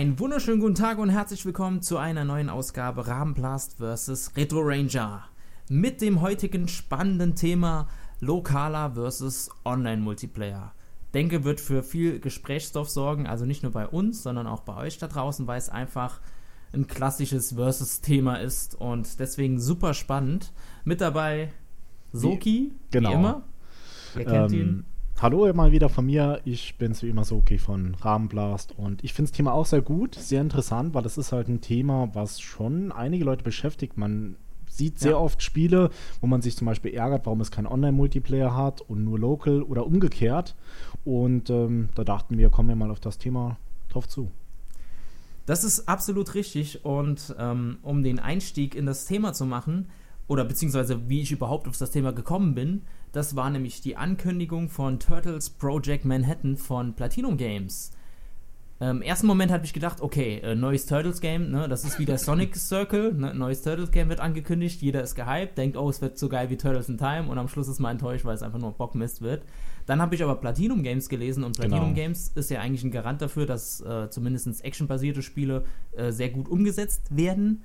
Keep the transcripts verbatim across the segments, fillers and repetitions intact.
Einen wunderschönen guten Tag und herzlich willkommen zu einer neuen Ausgabe Rabenblast versus. Retro Ranger mit dem heutigen spannenden Thema lokaler versus. Online-Multiplayer. Denke, wird für viel Gesprächsstoff sorgen, also nicht nur bei uns, sondern auch bei euch da draußen, weil es einfach ein klassisches Versus-Thema ist und deswegen super spannend. Mit dabei Soki, wie, genau. wie immer. Ihr kennt ähm, ihn. Hallo mal wieder von mir, ich bin's wie immer Soki von Rabenblast und ich finde das Thema auch sehr gut, sehr interessant, weil das ist halt ein Thema, was schon einige Leute beschäftigt. Man sieht sehr ja. oft Spiele, wo man sich zum Beispiel ärgert, warum es keinen Online-Multiplayer hat und nur Local oder umgekehrt. Und ähm, da dachten wir, kommen wir mal auf das Thema drauf zu. Das ist absolut richtig und ähm, um den Einstieg in das Thema zu machen, oder beziehungsweise wie ich überhaupt auf das Thema gekommen bin, das war nämlich die Ankündigung von Turtles Project Manhattan von Platinum Games. Im ersten Moment habe ich gedacht, okay, äh, neues Turtles-Game, ne, das ist wieder Sonic Circle, ne, neues Turtles-Game wird angekündigt, jeder ist gehypt, denkt, oh, es wird so geil wie Turtles in Time und am Schluss ist man enttäuscht, weil es einfach nur Bockmist wird. Dann habe ich aber Platinum Games gelesen und Platinum genau. Games ist ja eigentlich ein Garant dafür, dass äh, zumindest actionbasierte Spiele äh, sehr gut umgesetzt werden.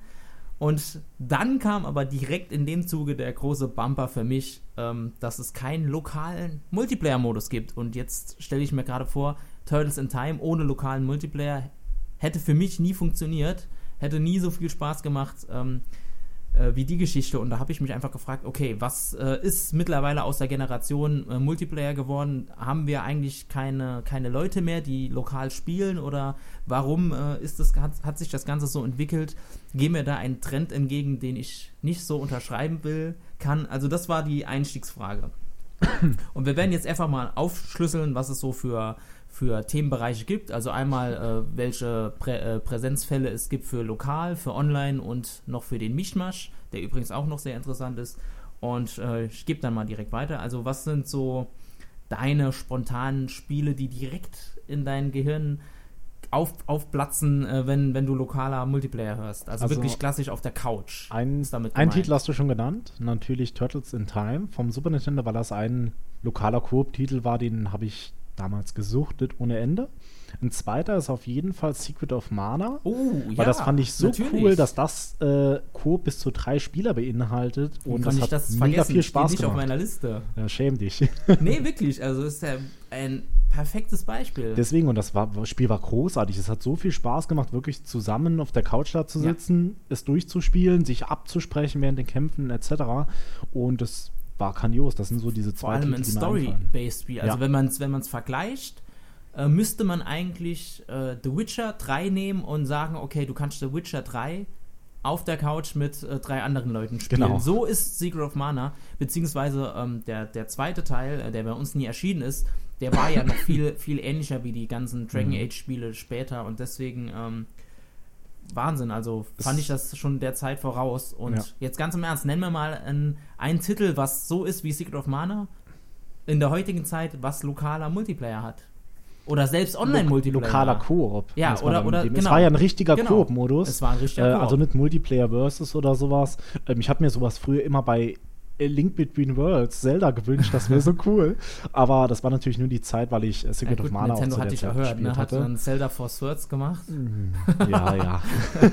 Und dann kam aber direkt in dem Zuge der große Bumper für mich, ähm, dass es keinen lokalen Multiplayer-Modus gibt. Und jetzt stelle ich mir gerade vor, Turtles in Time ohne lokalen Multiplayer hätte für mich nie funktioniert, hätte nie so viel Spaß gemacht ähm, äh, wie die Geschichte. Und da habe ich mich einfach gefragt, okay, was äh, ist mittlerweile aus der Generation äh, Multiplayer geworden? Haben wir eigentlich keine, keine Leute mehr, die lokal spielen? Oder warum äh, ist das, hat, hat sich das Ganze so entwickelt? Gehen wir da einen Trend entgegen, den ich nicht so unterschreiben will, kann? Also das war die Einstiegsfrage. Und wir werden jetzt einfach mal aufschlüsseln, was es so für, für Themenbereiche gibt. Also einmal, äh, welche Prä- äh, Präsenzfälle es gibt für lokal, für online und noch für den Mischmasch, der übrigens auch noch sehr interessant ist. Und äh, ich gebe dann mal direkt weiter. Also was sind so deine spontanen Spiele, die direkt in dein Gehirn Auf, aufplatzen, äh, wenn, wenn du lokaler Multiplayer hörst. Also, also wirklich klassisch auf der Couch. Ein, ein Titel hast du schon genannt, natürlich Turtles in Time vom Super Nintendo, weil das ein lokaler Koop-Titel war, den habe ich damals gesuchtet ohne Ende. Ein zweiter ist auf jeden Fall Secret of Mana. Oh, weil ja, das fand ich so natürlich. cool, dass das äh, Koop bis zu drei Spieler beinhaltet. Wie und das das hat das mega vergessen? viel Spaß nicht gemacht. Auf meiner Liste. Ja, schäm dich. Nee, wirklich. Also ist ja ein perfektes Beispiel. Deswegen, und das, war, das Spiel war großartig. Es hat so viel Spaß gemacht, wirklich zusammen auf der Couch da zu sitzen, ja. es durchzuspielen, sich abzusprechen während den Kämpfen et cetera. Und das war grandios. Das sind so diese zwei Vor allem Titel, ein Story-based Spiel. Also ja. wenn man es wenn man's vergleicht, äh, müsste man eigentlich äh, The Witcher drei nehmen und sagen, okay, du kannst The Witcher drei auf der Couch mit äh, drei anderen Leuten spielen. Genau. So ist Secret of Mana, beziehungsweise ähm, der, der zweite Teil, äh, der bei uns nie erschienen ist, der war ja noch viel, viel ähnlicher wie die ganzen Dragon Age Spiele später und deswegen ähm, Wahnsinn, also fand ich das schon der Zeit voraus. Und ja. jetzt ganz im Ernst, nennen wir mal einen, einen Titel, was so ist wie Secret of Mana in der heutigen Zeit, was lokaler Multiplayer hat. Oder selbst Online-Multiplayer. Lokaler Koop. Ja, oder, oder genau. Es war ja ein richtiger genau. Koop-Modus. Es war ein richtiger äh, Koop. Also nicht Multiplayer versus oder sowas. Ähm, ich habe mir sowas früher immer bei A Link Between Worlds, Zelda gewünscht, das wäre so cool. Aber das war natürlich nur die Zeit, weil ich äh, Secret ja, gut, of Mana Nintendo auch zu hat der dich Zeit erhört, gespielt ne? Hat hatte. dann Zelda Four Swords gemacht? Ja, ja.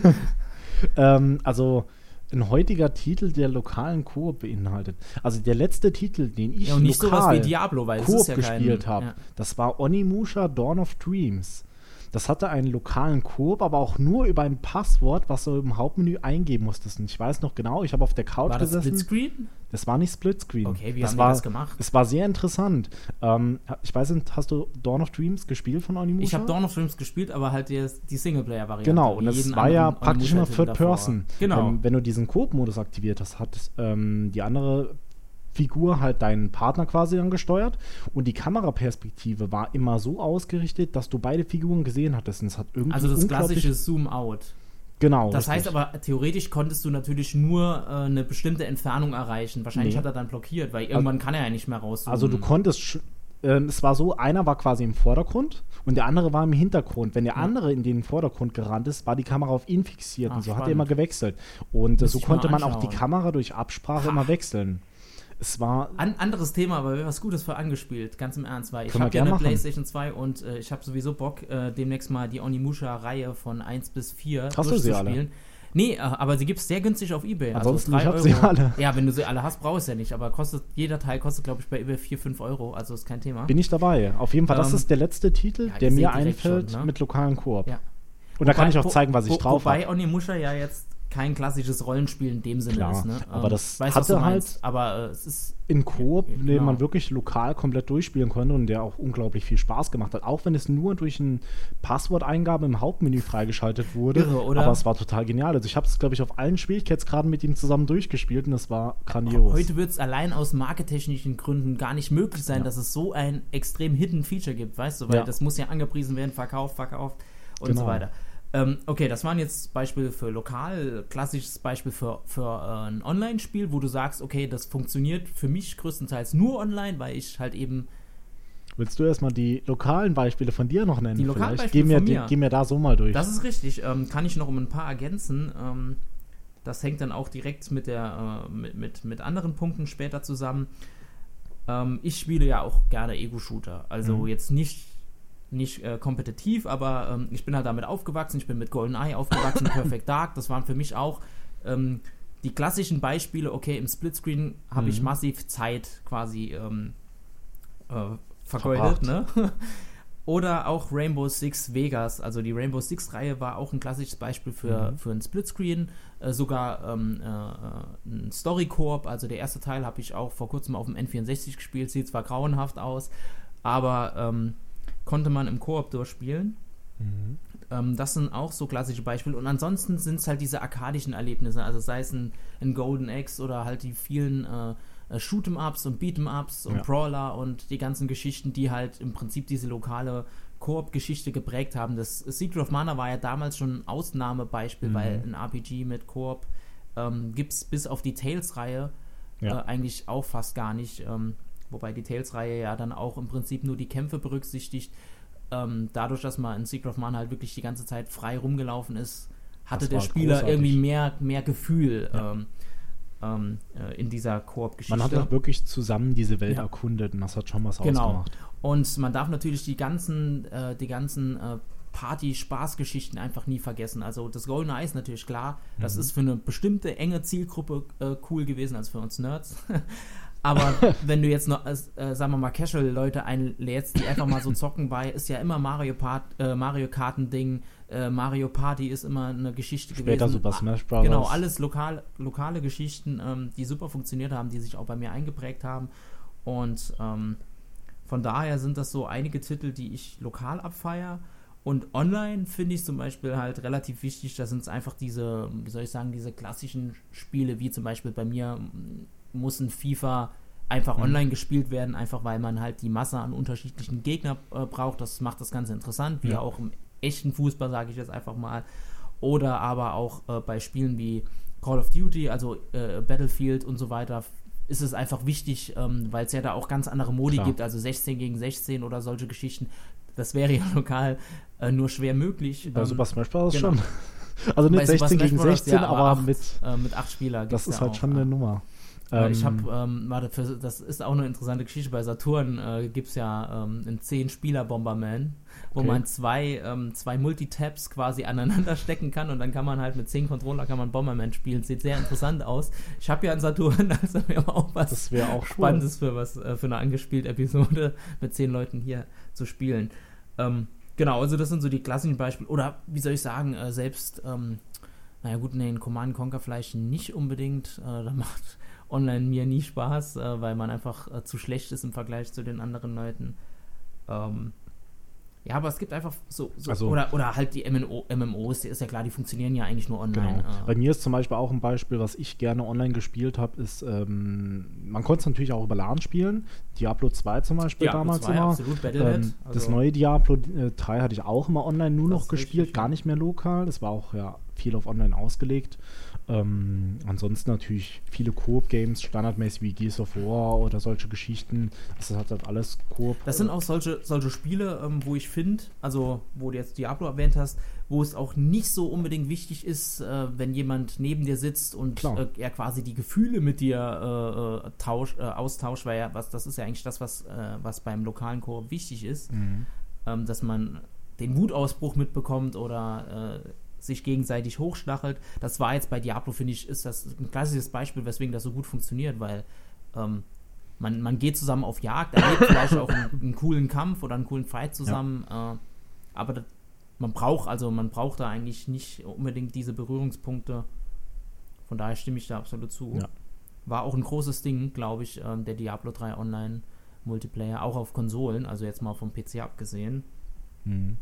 ähm, also ein heutiger Titel, der lokalen Koop beinhaltet. Also der letzte Titel, den ich ja, und nicht lokal sowas wie Diablo, weil Koop es ist ja gespielt kein, habe, ja. das war Onimusha Dawn of Dreams. Das hatte einen lokalen Koop, aber auch nur über ein Passwort, was du im Hauptmenü eingeben musstest. Und ich weiß noch genau, ich habe auf der Couch war das gesessen. Splitscreen? Das war nicht Splitscreen. Okay, wie das haben war, die das gemacht? Es war sehr interessant. Ähm, ich weiß nicht, hast du Dawn of Dreams gespielt von Onimusha? Ich habe Dawn of Dreams gespielt, aber halt die, die Singleplayer-Variante. Genau, und das war ja praktisch immer Third Person. Genau. Ähm, wenn du diesen Koop-Modus aktiviert hast, hat ähm, die andere Figur halt deinen Partner quasi dann gesteuert und die Kameraperspektive war immer so ausgerichtet, dass du beide Figuren gesehen hattest. Und es hat irgendwie also das klassische Zoom-Out. Genau. Das richtig. heißt aber, theoretisch konntest du natürlich nur äh, eine bestimmte Entfernung erreichen. Wahrscheinlich nee. hat er dann blockiert, weil irgendwann also, kann er ja nicht mehr rauszoomen. Also du konntest, sch- äh, es war so, einer war quasi im Vordergrund und der andere war im Hintergrund. Wenn der ja. andere in den Vordergrund gerannt ist, war die Kamera auf ihn fixiert. Ach, und so spannend. Hat er immer gewechselt. Und äh, so konnte man auch die Kamera durch Absprache ha. immer wechseln. Es war... An, anderes Thema, aber wir was Gutes für angespielt, ganz im Ernst, weil ich Können wir habe ja gern eine machen. PlayStation zwei und äh, ich habe sowieso Bock, äh, demnächst mal die Onimusha-Reihe von eins bis vier Hast du sie alle? durchzuspielen. Nee, äh, aber sie gibt es sehr günstig auf eBay. Ansonsten, also ich drei hab Euro. sie alle. Ja, wenn du sie alle hast, brauchst du ja nicht, aber kostet, jeder Teil kostet, glaube ich, bei eBay vier, fünf Euro, also ist kein Thema. Bin ich dabei. Auf jeden Fall, das Ähm, ist der letzte Titel, ja, der ihr mir seht direkt einfällt schon, ne? mit lokalen Koop. Ja. Und da kann Wobei- ich auch wo- zeigen, was ich wo, drauf habe. Wobei Onimusha ja jetzt kein klassisches Rollenspiel in dem Sinne Klar, ist. Ne? aber Ähm, das ich weiß, was hatte du halt meinst, aber äh, es ist In Koop, Genau. den man wirklich lokal komplett durchspielen konnte und der auch unglaublich viel Spaß gemacht hat. Auch wenn es nur durch eine Passworteingabe im Hauptmenü freigeschaltet wurde. Irre, oder? Aber es war total genial. Also ich habe es, glaube ich, auf allen Schwierigkeitsgraden mit ihm zusammen durchgespielt und es war grandios. Heute wird es allein aus markettechnischen Gründen gar nicht möglich sein, Ja. dass es so ein extrem Hidden Feature gibt, weißt du, weil Ja. das muss ja angepriesen werden, verkauft, verkauft und Genau. so weiter. Ähm, okay, das waren jetzt Beispiele für lokal, klassisches Beispiel für, für äh, ein Online-Spiel, wo du sagst, okay, das funktioniert für mich größtenteils nur online, weil ich halt eben Willst du erstmal die lokalen Beispiele von dir noch nennen? Die lokalen vielleicht? Beispiele Geh mir, von die- mir. Geh mir da so mal durch. Das ist richtig. Ähm, kann ich noch um ein paar ergänzen. Ähm, das hängt dann auch direkt mit, der, äh, mit, mit, mit anderen Punkten später zusammen. Ähm, ich spiele ja auch gerne Ego-Shooter. Also Mhm. jetzt nicht, nicht äh, kompetitiv, aber ähm, ich bin halt damit aufgewachsen. Ich bin mit GoldenEye aufgewachsen, Perfect Dark. Das waren für mich auch ähm, die klassischen Beispiele. Okay, im Splitscreen habe Mhm. ich massiv Zeit quasi ähm, äh, vergeudet, ne? Oder auch Rainbow Six Vegas, also die Rainbow Six-Reihe war auch ein klassisches Beispiel für, Mhm. für ein Splitscreen, äh, sogar ähm, äh, ein Story-Koop, also der erste Teil habe ich auch vor kurzem auf dem N vierundsechzig gespielt, sieht zwar grauenhaft aus, aber ähm, konnte man im Koop durchspielen. Mhm. Ähm, das sind auch so klassische Beispiele und ansonsten sind es halt diese arkadischen Erlebnisse, also sei es ein, ein Golden Axe oder halt die vielen äh, äh, Shoot'em-Ups und Beat'em-Ups und Ja. Brawler und die ganzen Geschichten, die halt im Prinzip diese lokale Koop-Geschichte geprägt haben. Das Secret of Mana war ja damals schon ein Ausnahmebeispiel, Mhm. weil ein R P G mit Koop ähm, gibt es bis auf die Tales-Reihe Ja. äh, eigentlich auch fast gar nicht, ähm, wobei die Tales-Reihe ja dann auch im Prinzip nur die Kämpfe berücksichtigt. Ähm, dadurch, dass man in Secret of Mana halt wirklich die ganze Zeit frei rumgelaufen ist, hatte Das der war Spieler großartig. irgendwie mehr, mehr Gefühl Ja. ähm, ähm, äh, in dieser Koop-Geschichte. Man hat auch wirklich zusammen diese Welt Ja. erkundet und das hat schon was Genau. ausgemacht. Und man darf natürlich die ganzen, äh, die ganzen äh, Party-Spaß-Geschichten einfach nie vergessen. Also das GoldenEye ist natürlich klar, das Mhm. ist für eine bestimmte enge Zielgruppe äh, cool gewesen, als für uns Nerds. Aber wenn du jetzt noch, äh, sagen wir mal, Casual-Leute einlädst, die einfach mal so zocken bei, ist ja immer Mario, Part, äh, Mario Kart-Ding, äh, Mario Party ist immer eine Geschichte Später gewesen. Super Ah, Smash Bros. Genau, alles lokal, lokale Geschichten, ähm, die super funktioniert haben, die sich auch bei mir eingeprägt haben. Und ähm, von daher sind das so einige Titel, die ich lokal abfeiere. Und online finde ich zum Beispiel halt relativ wichtig, da sind es einfach diese, wie soll ich sagen, diese klassischen Spiele, wie zum Beispiel bei mir m, muss ein FIFA einfach Mhm. online gespielt werden, einfach weil man halt die Masse an unterschiedlichen Gegnern äh, braucht. Das macht das Ganze interessant, wie Ja. auch im echten Fußball, sage ich jetzt einfach mal. Oder aber auch äh, bei Spielen wie Call of Duty, also äh, Battlefield und so weiter, ist es einfach wichtig, ähm, weil es ja da auch ganz andere Modi Klar. gibt, also sechzehn gegen sechzehn oder solche Geschichten. Das wäre ja lokal äh, nur schwer möglich. Bei Ähm, Super Smash Bros. genau. schon. Also Bei nicht Super sechzehn Smash gegen Bros., sechzehn, ja, aber aber acht, mit. äh, mit acht Spieler. Das gibt's ist ja halt auch, schon äh, eine Nummer. Äh, ich Ähm, habe, ähm, warte, für, das ist auch eine interessante Geschichte. Bei Saturn äh, gibt es ja ähm, einen zehn-Spieler-Bomberman, wo Okay. man zwei, ähm, zwei Multitabs quasi aneinander stecken kann und dann kann man halt mit zehn Controller kann man Bomberman spielen. Sieht sehr interessant aus. Ich habe ja einen Saturn, also wäre auch was Das wäre auch Spannendes für was äh, für eine angespielte Episode mit zehn Leuten hier zu spielen. Ähm, genau, also das sind so die klassischen Beispiele. Oder wie soll ich sagen, äh, selbst, ähm, naja gut, nee, in Command and Conquer vielleicht nicht unbedingt. Äh, da macht online mir nie Spaß, äh, weil man einfach äh, zu schlecht ist im Vergleich zu den anderen Leuten. Ähm, ja, aber es gibt einfach so, so Also- oder, oder halt die M M O, M M Os, die ist ja klar, die funktionieren ja eigentlich nur online. Genau. Äh, Bei mir ist zum Beispiel auch ein Beispiel, was ich gerne online gespielt habe, ist, ähm, man konnte es natürlich auch über LAN spielen. Diablo zwei zum Beispiel Diablo damals zwei, immer. absolut, Battle dot net, Ähm, das also- neue Diablo äh, drei hatte ich auch immer online nur Das noch ist gespielt, richtig, gar ja. nicht mehr lokal. Das war auch ja viel auf Online ausgelegt. Ähm, ansonsten natürlich viele Koop-Games, standardmäßig wie Gears of War oder solche Geschichten. Das hat halt alles Koop. Das sind auch solche, solche Spiele, ähm, wo ich finde, also wo du jetzt Diablo erwähnt hast, wo es auch nicht so unbedingt wichtig ist, äh, wenn jemand neben dir sitzt und äh, er quasi die Gefühle mit dir äh, tausch, äh, austauscht, weil ja, was, das ist ja eigentlich das, was, äh, was beim lokalen Koop wichtig ist, mhm. ähm, dass man den Wutausbruch mitbekommt oder äh, sich gegenseitig hochstachelt. Das war jetzt bei Diablo, finde ich, ist das ein klassisches Beispiel, weswegen das so gut funktioniert, weil ähm, man, man geht zusammen auf Jagd, erlebt vielleicht auch einen, einen coolen Kampf oder einen coolen Fight zusammen, ja. äh, aber das, man braucht, also man braucht da eigentlich nicht unbedingt diese Berührungspunkte. Von daher stimme ich da absolut zu. Ja. War auch ein großes Ding, glaube ich, ähm, der Diablo drei Online Multiplayer, auch auf Konsolen, also jetzt mal vom P C abgesehen. Mhm.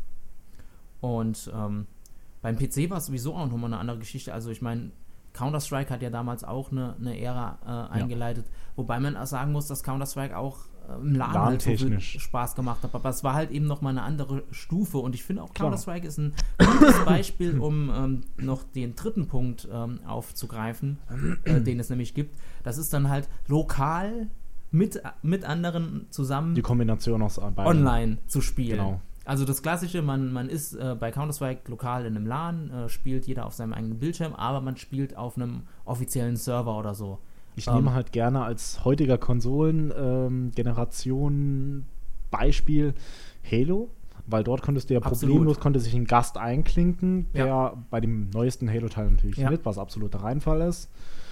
Und ähm, beim P C war es sowieso auch nochmal eine andere Geschichte. Also ich meine, Counter-Strike hat ja damals auch eine, eine Ära äh, eingeleitet, ja. wobei man auch sagen muss, dass Counter-Strike auch äh, im LAN halt so viel Spaß gemacht hat. Aber es war halt eben nochmal eine andere Stufe und ich finde auch Counter-Strike ist ein gutes Beispiel, um ähm, noch den dritten Punkt ähm, aufzugreifen, äh, den es nämlich gibt. Das ist dann halt lokal mit, mit anderen zusammen die Kombination aus beiden online zu spielen. Genau. Also das Klassische, man, man ist äh, bei Counter-Strike lokal in einem LAN, äh, spielt jeder auf seinem eigenen Bildschirm, aber man spielt auf einem offiziellen Server oder so. Ich ähm, nehme halt gerne als heutiger Konsolen-Generation ähm, Beispiel Halo, weil dort konntest du ja absolut. problemlos, konnte sich ein Gast einklinken, der ja. bei dem neuesten Halo-Teil natürlich ja. mit, was absoluter Reinfall ist.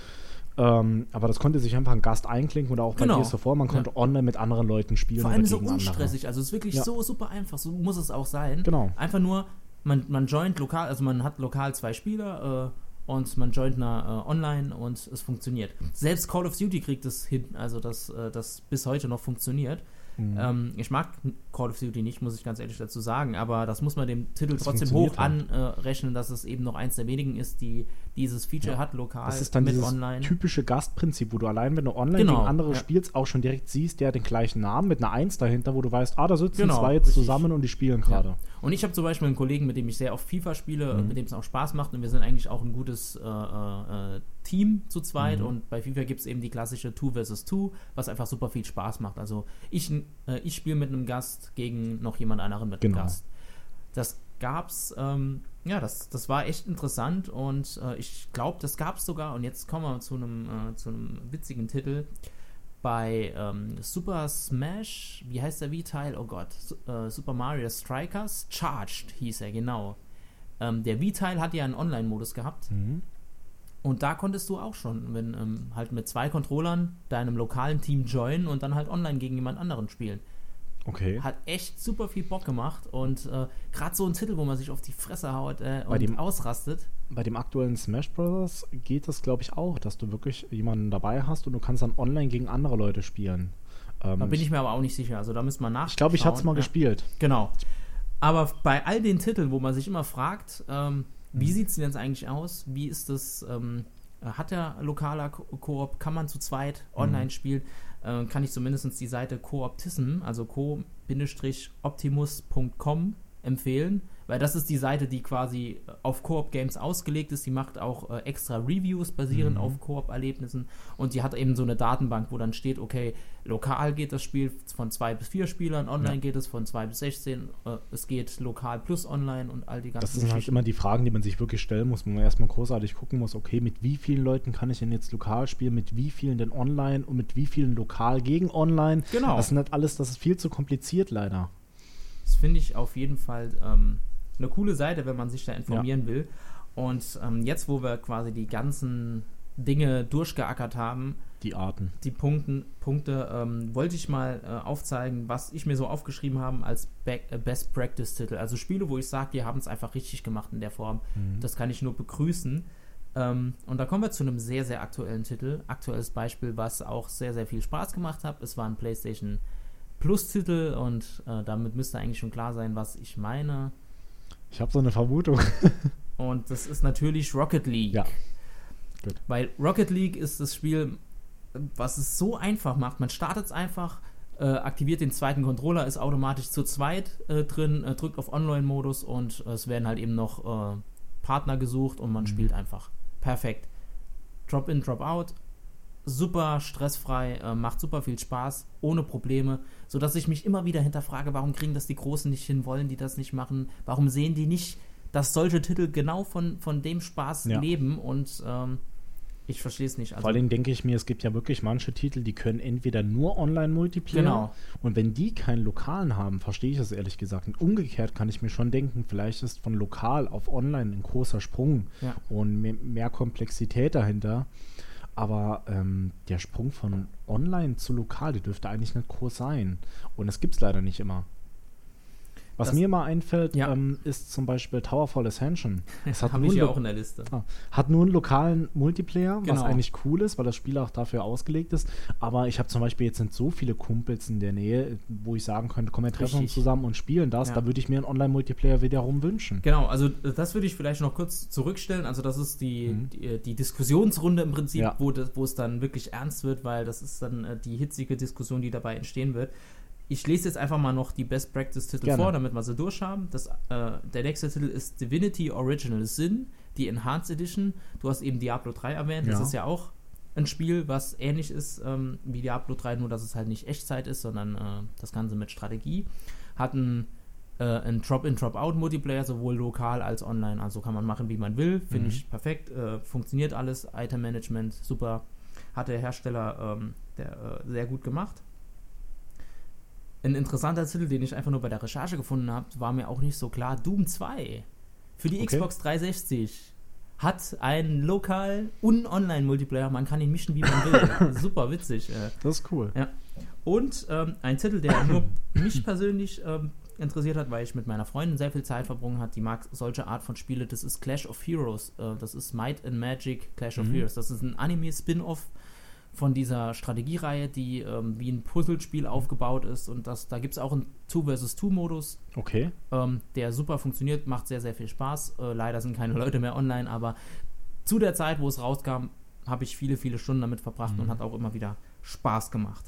Ähm, aber das konnte sich einfach ein Gast einklinken oder auch bei genau. Gears of War, man konnte ja. online mit anderen Leuten spielen. Vor allem so unstressig, also es ist wirklich ja. so super einfach, so muss es auch sein. Genau. Einfach nur, man, man joint lokal, also man hat lokal zwei Spieler äh, und man joint na, äh, online und es funktioniert. Selbst Call of Duty kriegt es hin, also dass äh, das bis heute noch funktioniert. Mhm. Ähm, ich mag Call of Duty nicht, muss ich ganz ehrlich dazu sagen, aber das muss man dem Titel das trotzdem hoch anrechnen, äh, dass es eben noch eins der wenigen ist, die dieses Feature ja. hat, lokal das ist dann mit dieses online. Typische Gastprinzip, wo du allein, wenn du online genau. gegen andere ja. spielst, auch schon direkt siehst, der hat den gleichen Namen mit einer Eins dahinter, wo du weißt, ah, da sitzen genau, zwei jetzt richtig. zusammen und die spielen gerade. Ja. Und ich habe zum Beispiel einen Kollegen, mit dem ich sehr oft FIFA spiele, mhm. mit dem es auch Spaß macht und wir sind eigentlich auch ein gutes äh, äh, Team zu zweit mhm. und bei FIFA gibt es eben die klassische Two versus Two, was einfach super viel Spaß macht. Also ich, äh, ich spiele mit einem Gast gegen noch jemand anderen mit genau. einem Gast. Das gab's, ähm, ja, das, das war echt interessant und äh, ich glaube, das gab es sogar, und jetzt kommen wir zu einem äh, zu einem witzigen Titel, bei ähm, Super Smash, wie heißt der Wii-Teil? Oh Gott, äh, Super Mario Strikers Charged hieß er, genau. Ähm, der Wii-Teil hat ja einen Online-Modus gehabt mhm. und da konntest du auch schon, wenn ähm, halt mit zwei Controllern deinem lokalen Team joinen und dann halt online gegen jemand anderen spielen. Okay. Hat echt super viel Bock gemacht und äh, gerade so ein Titel, wo man sich auf die Fresse haut äh, und dem, ausrastet. Bei dem aktuellen Smash Bros. Geht das, glaube ich, auch, dass du wirklich jemanden dabei hast und du kannst dann online gegen andere Leute spielen. Ähm, da bin ich mir aber auch nicht sicher, also da müssen wir nachschauen. Ich glaube, ich hatte es mal ja. gespielt. Genau. Aber bei all den Titeln, wo man sich immer fragt, ähm, wie sieht es denn jetzt eigentlich aus? Wie ist das, ähm, hat der lokaler Ko- Koop, kann man zu zweit online mhm. spielen? Äh, kann ich zumindest die Seite Cooptism, also co-optimus punkt com empfehlen, weil das ist die Seite, die quasi auf Koop-Games ausgelegt ist. Die macht auch äh, extra Reviews basierend mhm. auf Koop-Erlebnissen und die hat eben so eine Datenbank, wo dann steht, okay, lokal geht das Spiel von zwei bis vier Spielern, online ja. geht es von zwei bis sechzehn, äh, es geht lokal plus online und all die ganzen Das sind halt immer die Fragen, die man sich wirklich stellen muss, wo man erstmal großartig gucken muss, okay, mit wie vielen Leuten kann ich denn jetzt lokal spielen, mit wie vielen denn online und mit wie vielen lokal gegen online. Genau. Das sind halt alles, das ist viel zu kompliziert leider. Das finde ich auf jeden Fall ähm, eine coole Seite, wenn man sich da informieren ja. will. Und ähm, jetzt, wo wir quasi die ganzen Dinge durchgeackert haben, die Arten, die Punkten, Punkte, ähm, wollte ich mal äh, aufzeigen, was ich mir so aufgeschrieben habe als Be- äh, Best Practice Titel. Also Spiele, wo ich sage, die haben es einfach richtig gemacht in der Form. Mhm. Das kann ich nur begrüßen. Ähm, und da kommen wir zu einem sehr, sehr aktuellen Titel. Aktuelles Beispiel, was auch sehr, sehr viel Spaß gemacht hat. Es war ein PlayStation Plus-Titel und äh, damit müsste eigentlich schon klar sein, was ich meine. Ich habe so eine Vermutung. Und das ist natürlich Rocket League. Ja. Gut. Weil Rocket League ist das Spiel, was es so einfach macht. Man startet es einfach, äh, aktiviert den zweiten Controller, ist automatisch zu zweit äh, drin, äh, drückt auf Online-Modus und äh, es werden halt eben noch äh, Partner gesucht und man mhm. spielt einfach. Perfekt. Drop-in, Drop-out, super stressfrei, äh, macht super viel Spaß, ohne Probleme, sodass ich mich immer wieder hinterfrage, warum kriegen das die Großen nicht hin, wollen die das nicht machen, warum sehen die nicht, dass solche Titel genau von, von dem Spaß ja. leben und ähm, ich verstehe es nicht. Also, vor allem denke ich mir, es gibt ja wirklich manche Titel, die können entweder nur Online-Multiplayer genau. und wenn die keinen Lokalen haben, verstehe ich das ehrlich gesagt. Und umgekehrt kann ich mir schon denken, vielleicht ist von lokal auf online ein großer Sprung ja. und mehr, mehr Komplexität dahinter. Aber ähm, der Sprung von online zu lokal, der dürfte eigentlich nicht groß sein. Und das gibt es leider nicht immer. Was das, mir mal einfällt, ja. ähm, ist zum Beispiel Towerfall Ascension. Das habe ich ja auch in der Liste. Ah, hat nur einen lokalen Multiplayer, genau. was eigentlich cool ist, weil das Spiel auch dafür ausgelegt ist. Aber ich habe zum Beispiel jetzt nicht so viele Kumpels in der Nähe, wo ich sagen könnte, komm, wir treffen uns zusammen und spielen das. Ja. Da würde ich mir einen Online-Multiplayer wiederum wünschen. Genau, also das würde ich vielleicht noch kurz zurückstellen. Also das ist die, mhm. die, die Diskussionsrunde im Prinzip, ja. wo, das, wo es dann wirklich ernst wird, weil das ist dann äh, die hitzige Diskussion, die dabei entstehen wird. Ich lese jetzt einfach mal noch die Best-Practice-Titel Gerne. vor, damit wir sie durchhaben. Das, äh, der nächste Titel ist Divinity Original Sin, die Enhanced Edition. Du hast eben Diablo drei erwähnt. Ja. Das ist ja auch ein Spiel, was ähnlich ist ähm, wie Diablo drei, nur dass es halt nicht Echtzeit ist, sondern äh, das Ganze mit Strategie. Hat ein, äh, ein Drop-in, Drop-out-Multiplayer, sowohl lokal als online. Also kann man machen, wie man will. Finde mhm. ich perfekt. Äh, funktioniert alles. Item-Management, super. Hat der Hersteller ähm, der, äh, sehr gut gemacht. Ein interessanter Titel, den ich einfach nur bei der Recherche gefunden habe, war mir auch nicht so klar. Doom zwei für die okay. Xbox dreihundertsechzig hat einen lokal und Online-Multiplayer. Man kann ihn mischen, wie man will. Super witzig. Das ist cool. Ja. Und ähm, ein Titel, der nur mich persönlich ähm, interessiert hat, weil ich mit meiner Freundin sehr viel Zeit verbrungen habe. Die mag solche Art von Spiele. Das ist Clash of Heroes. Äh, das ist Might and Magic Clash of mhm. Heroes. Das ist ein Anime-Spin-Off von dieser Strategiereihe, die ähm, wie ein Puzzlespiel aufgebaut ist und das, da gibt es auch einen zwei versus zwei Modus, okay. ähm, der super funktioniert, macht sehr, sehr viel Spaß. Äh, leider sind keine Leute mehr online, aber zu der Zeit, wo es rauskam, habe ich viele, viele Stunden damit verbracht mhm. und hat auch immer wieder Spaß gemacht.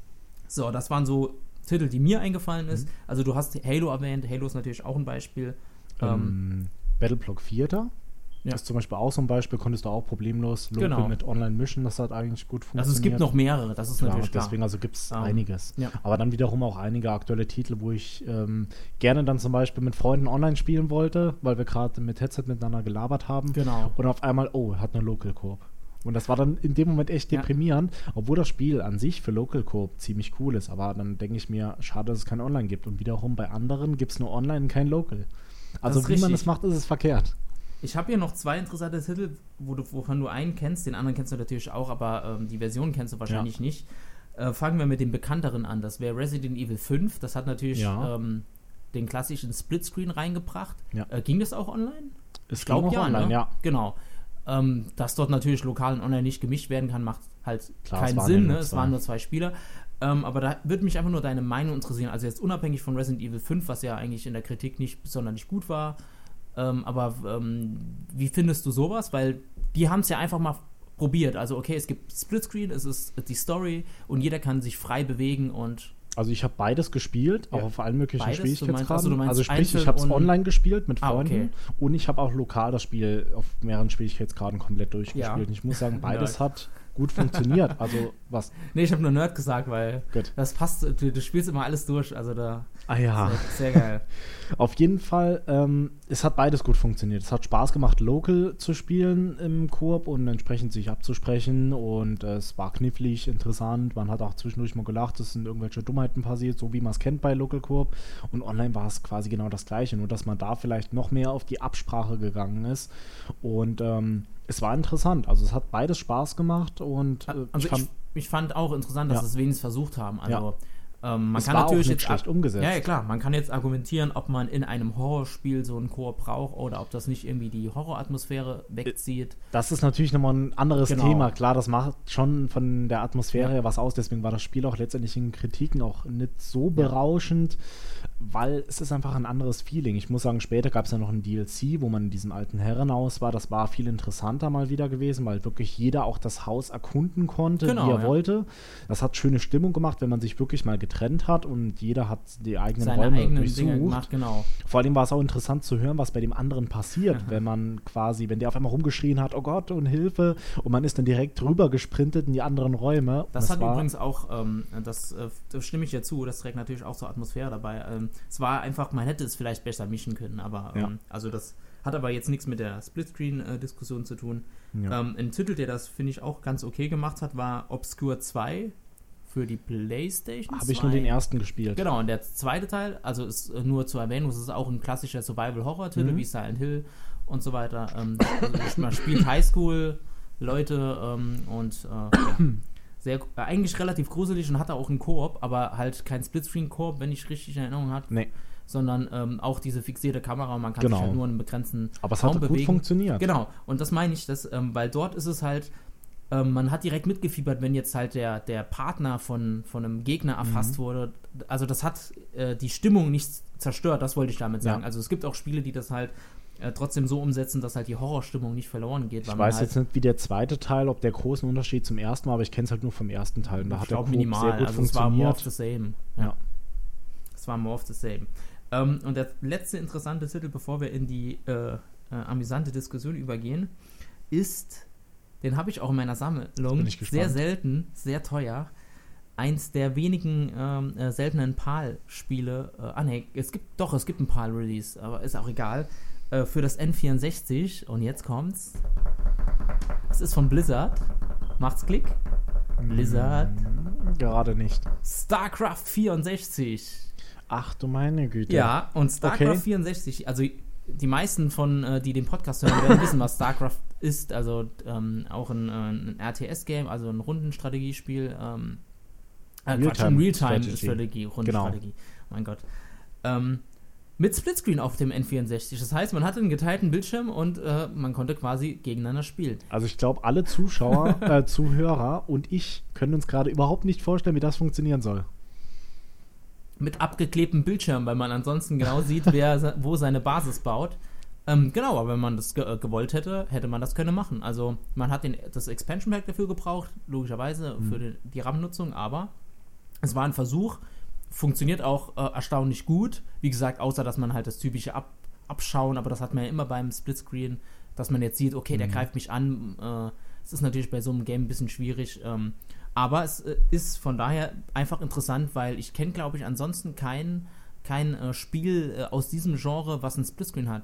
So, das waren so Titel, die mir eingefallen ist. Mhm. Also du hast Halo erwähnt, Halo ist natürlich auch ein Beispiel. Ähm, ähm, Battleblock vier. Ja. Das ist zum Beispiel auch so ein Beispiel, konntest du auch problemlos local genau. mit online mischen, das hat eigentlich gut funktioniert. Also es gibt noch mehrere, das ist klar, natürlich klar. Deswegen also gibt es um, einiges. Ja. Aber dann wiederum auch einige aktuelle Titel, wo ich ähm, gerne dann zum Beispiel mit Freunden online spielen wollte, weil wir gerade mit Headset miteinander gelabert haben. Genau. Und auf einmal, oh, hat eine Local Coop. Und das war dann in dem Moment echt deprimierend, ja. obwohl das Spiel an sich für Local Coop ziemlich cool ist. Aber dann denke ich mir, schade, dass es kein Online gibt. Und wiederum bei anderen gibt es nur Online und kein Local. Also wie richtig. man das macht, ist es verkehrt. Ich habe hier noch zwei interessante Titel, wo du, wovon du einen kennst, den anderen kennst du natürlich auch, aber ähm, die Version kennst du wahrscheinlich ja. nicht. Äh, fangen wir mit dem bekannteren an, das wäre Resident Evil fünf, das hat natürlich ja. ähm, den klassischen Splitscreen reingebracht. Ja. Äh, ging das auch online? Ich glaube ja, online, ne? ja. Genau. Ähm, dass dort natürlich lokal und online nicht gemischt werden kann, macht halt Klar, keinen Sinn, ne? Es waren nur zwei Spieler. Ähm, aber da würde mich einfach nur deine Meinung interessieren, also jetzt unabhängig von Resident Evil fünf, was ja eigentlich in der Kritik nicht sonderlich gut war. Ähm, aber ähm, wie findest du sowas? Weil die haben es ja einfach mal probiert. Also okay, es gibt Splitscreen, es ist die Story und jeder kann sich frei bewegen und also ich habe beides gespielt, ja. auch auf allen möglichen beides? Schwierigkeitsgraden. Also, du meinst also sprich, ich habe es online gespielt mit ah, Freunden okay. und ich habe auch lokal das Spiel auf mehreren Schwierigkeitsgraden komplett durchgespielt. Ja. Und ich muss sagen, beides hat gut funktioniert. Also was? Nee, ich habe nur Nerd gesagt, weil Good. das passt, du, du spielst immer alles durch, also da ah, ja. sehr, sehr geil. Auf jeden Fall, ähm, es hat beides gut funktioniert. Es hat Spaß gemacht, local zu spielen im Koop und entsprechend sich abzusprechen und äh, es war knifflig, interessant. Man hat auch zwischendurch mal gelacht, es sind irgendwelche Dummheiten passiert, so wie man es kennt bei Local Koop und online war es quasi genau das Gleiche, nur dass man da vielleicht noch mehr auf die Absprache gegangen ist und ähm, es war interessant, also es hat beides Spaß gemacht und äh, also ich, fand, ich, ich fand auch interessant, dass ja. sie es wenigstens versucht haben, also ja. Ähm, man es kann war natürlich auch nicht jetzt schlecht umgesetzt. Ja, ja, klar. Man kann jetzt argumentieren, ob man in einem Horrorspiel so einen Koop braucht oder ob das nicht irgendwie die Horroratmosphäre wegzieht. Das ist natürlich nochmal ein anderes genau. Thema. Klar, das macht schon von der Atmosphäre ja. was aus. Deswegen war das Spiel auch letztendlich in Kritiken auch nicht so berauschend. weil es ist einfach ein anderes Feeling. Ich muss sagen, später gab es ja noch ein D L C, wo man in diesem alten Herrenhaus war. Das war viel interessanter mal wieder gewesen, weil wirklich jeder auch das Haus erkunden konnte, Genau, wie er ja. wollte. Das hat schöne Stimmung gemacht, wenn man sich wirklich mal getrennt hat und jeder hat die eigenen Seine Räume eigenen durchsucht. Dinge gemacht, genau. Vor allem war es auch interessant zu hören, was bei dem anderen passiert, wenn man quasi, wenn der auf einmal rumgeschrien hat, oh Gott und Hilfe, und man ist dann direkt rüber gesprintet in die anderen Räume. Das, das hat war, übrigens auch, ähm, das, äh, das stimme ich dir zu, das trägt natürlich auch zur Atmosphäre dabei. Ähm, es war einfach, man hätte es vielleicht besser mischen können, aber ähm, Ja. also das hat aber jetzt nichts mit der Splitscreen-Diskussion zu tun. Ja. Ähm, ein Titel, der das, finde ich, auch ganz okay gemacht hat, war Obscure zwei für die PlayStation. Habe ich nur den ersten gespielt. Genau, und der zweite Teil, also ist äh, nur zur Erwähnung, es ist auch ein klassischer Survival-Horror-Titel Mhm. wie Silent Hill und so weiter. Ähm, also man spielt Highschool-Leute ähm, und äh, ja, sehr, äh, eigentlich relativ gruselig und hatte auch einen Koop, aber halt kein Splitscreen-Koop, wenn ich richtig in Erinnerung habe, Nee, sondern ähm, auch diese fixierte Kamera und man kann Genau. sich halt nur in einem begrenzten aber es Raum hat gut bewegen. funktioniert. Genau, und das meine ich, dass, ähm, weil dort ist es halt, ähm, man hat direkt mitgefiebert, wenn jetzt halt der, der Partner von, von einem Gegner erfasst Mhm. wurde. Also das hat äh, die Stimmung nicht zerstört, das wollte ich damit sagen. Ja. Also es gibt auch Spiele, die das halt äh, trotzdem so umsetzen, dass halt die Horrorstimmung nicht verloren geht. Ich weil man weiß halt, jetzt nicht, wie der zweite Teil, ob der großen Unterschied zum ersten war, aber ich kenne es halt nur vom ersten Teil. Und da ich hat der glaube Coop minimal, sehr gut also es war more of funktioniert. the same. Ja. Ja. Es war more of the same. Ähm, und der letzte interessante Titel, bevor wir in die äh, äh, amüsante Diskussion übergehen, ist, den habe ich auch in meiner Sammlung, bin ich gespannt. sehr selten, sehr teuer, eins der wenigen ähm, äh, seltenen PAL-Spiele, äh, ah ne, es gibt, doch, es gibt ein PAL-Release, aber ist auch egal, äh, für das N vierundsechzig, und jetzt kommt's, es ist von Blizzard, macht's Klick, Blizzard, Hm, Gerade nicht. StarCraft vierundsechzig. Ach du meine Güte. Ja, und StarCraft Okay. vierundsechzig, also die meisten von, äh, die den Podcast hören, werden wissen, was StarCraft ist. Also ähm, auch ein, äh, ein R T S-Game, also ein Rundenstrategiespiel. Ähm, äh, Quatsch, ein Realtime-Strategie, Rundenstrategie. Mein Gott. Ähm, mit Splitscreen auf dem N vierundsechzig. Das heißt, man hatte einen geteilten Bildschirm und äh, man konnte quasi gegeneinander spielen. Also ich glaube, alle Zuschauer, äh, Zuhörer und ich können uns gerade überhaupt nicht vorstellen, wie das funktionieren soll. Mit abgeklebtem Bildschirm, weil man ansonsten genau sieht, wer se- wo seine Basis baut. Ähm, genau, aber wenn man das ge- äh, gewollt hätte, hätte man das können machen. Also man hat den, das Expansion Pack dafür gebraucht, logischerweise Mhm. für die, die RAM-Nutzung, aber es war ein Versuch, funktioniert auch äh, erstaunlich gut. Wie gesagt, außer dass man halt das typische Ab Abschauen, aber das hat man ja immer beim Splitscreen, dass man jetzt sieht, okay, der Mhm. greift mich an. Äh, es ist natürlich bei so einem Game ein bisschen schwierig, ähm, aber es äh, ist von daher einfach interessant, weil ich kenne, glaube ich, ansonsten kein, kein äh, Spiel äh, aus diesem Genre, was ein Splitscreen hat.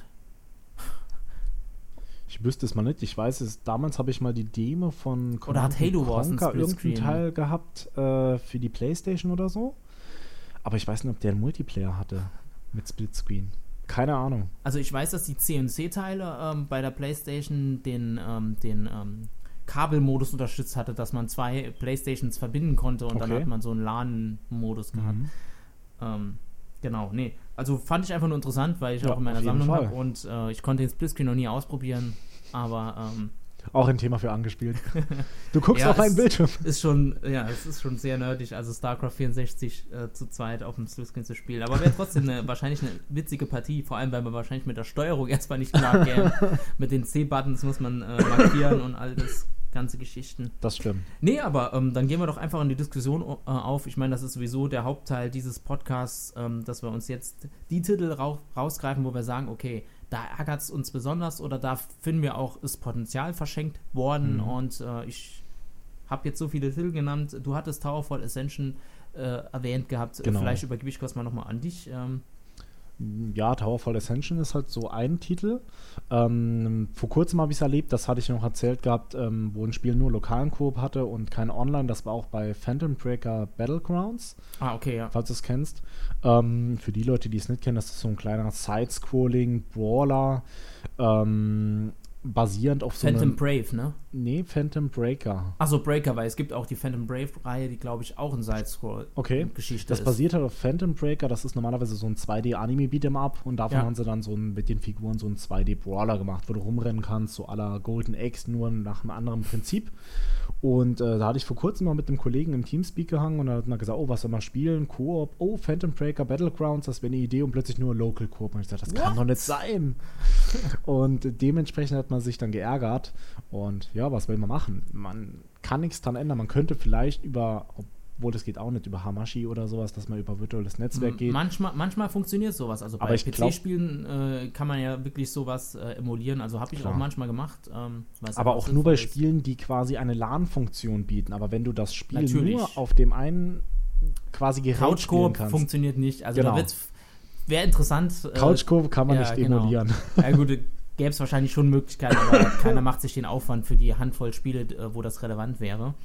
Ich wüsste es mal nicht. Ich weiß es, damals habe ich mal die Demo von Oder hat Halo Wars einen Conker irgendeinen Splitscreen? Teil gehabt äh, für die PlayStation oder so. Aber ich weiß nicht, ob der einen Multiplayer hatte mit Splitscreen. Keine Ahnung. Also ich weiß, dass die C N C-Teile ähm, bei der PlayStation den, ähm, den ähm, Kabelmodus unterstützt hatte, dass man zwei Playstations verbinden konnte und dann Okay. hat man so einen LAN-Modus gehabt. Mhm. Ähm, genau, nee. Also fand ich einfach nur interessant, weil ich Ja, auch in meiner auf jeden Sammlung Fall. habe und äh, ich konnte den Splitscreen noch nie ausprobieren, aber ähm, Auch ein Thema für angespielt. Du guckst Ja, auf einen es- Bildschirm. ist schon, ja, es ist schon sehr nerdig, also StarCraft vierundsechzig äh, zu zweit auf dem Splitscreen zu spielen. Aber wäre trotzdem eine, wahrscheinlich eine witzige Partie, vor allem, weil man wahrscheinlich mit der Steuerung erstmal nicht klar käme. Mit den C-Buttons muss man äh, markieren und all das ganze Geschichten. Das stimmt. Nee, aber ähm, dann gehen wir doch einfach in die Diskussion äh, auf. Ich meine, das ist sowieso der Hauptteil dieses Podcasts, ähm, dass wir uns jetzt die Titel rau rausgreifen, wo wir sagen, okay, da ärgert es uns besonders oder da finden wir auch, ist Potenzial verschenkt worden Mhm. und äh, ich habe jetzt so viele Titel genannt. Du hattest Towerfall Ascension äh, erwähnt gehabt. Genau. Vielleicht übergebe ich kurz mal nochmal an dich. Ähm, Ja, Towerfall Ascension ist halt so ein Titel. Ähm, vor kurzem habe ich es erlebt, das hatte ich noch erzählt gehabt, ähm, wo ein Spiel nur lokalen Koop hatte und kein Online. Das war auch bei Phantom Breaker Battlegrounds, ah, okay, ja. falls du es kennst. Ähm, für die Leute, die es nicht kennen, das ist so ein kleiner Side-Scrolling-Brawler, ähm, basierend auf so Phantom einem... Brave, ne? Nee, Phantom Breaker. Achso, Breaker, weil es gibt auch die Phantom Brave-Reihe, die, glaube ich, auch ein Side-Scroll-Geschichte Okay, das ist. basiert halt auf Phantom Breaker, das ist normalerweise so ein zwei D-Anime-Beat'em-up und davon Ja. haben sie dann so ein, mit den Figuren so einen zwei D-Brawler gemacht, wo du rumrennen kannst, so à la Golden Axe, nur nach einem anderen Prinzip. Und äh, da hatte ich vor kurzem mal mit einem Kollegen im Teamspeak gehangen und da hat man gesagt, oh, was soll man spielen? Koop, oh, Phantom Breaker, Battlegrounds, das wäre eine Idee und plötzlich nur Local Koop. Und ich dachte, das What? kann doch nicht sein. Und dementsprechend hat man sich dann geärgert. Und ja, was will man machen? Man kann nichts dran ändern. Man könnte vielleicht über, obwohl das geht auch nicht, über Hamashi oder sowas, dass man über virtuelles Netzwerk geht. Manchmal, manchmal funktioniert sowas. Also bei P C-Spielen äh, kann man ja wirklich sowas äh, emulieren. Also habe ich Klar. auch manchmal gemacht. Ähm, aber auch nur bei ist. Spielen, die quasi eine LAN-Funktion bieten. Aber wenn du das Spiel Natürlich. nur auf dem einen quasi Gerät spielen kannst. Funktioniert nicht. Also genau. da wäre interessant. Äh, Couch-Koop kann man ja, nicht genau. emulieren. Ja gut, gäbe es wahrscheinlich schon Möglichkeiten, aber keiner macht sich den Aufwand für die Handvoll Spiele, äh, wo das relevant wäre.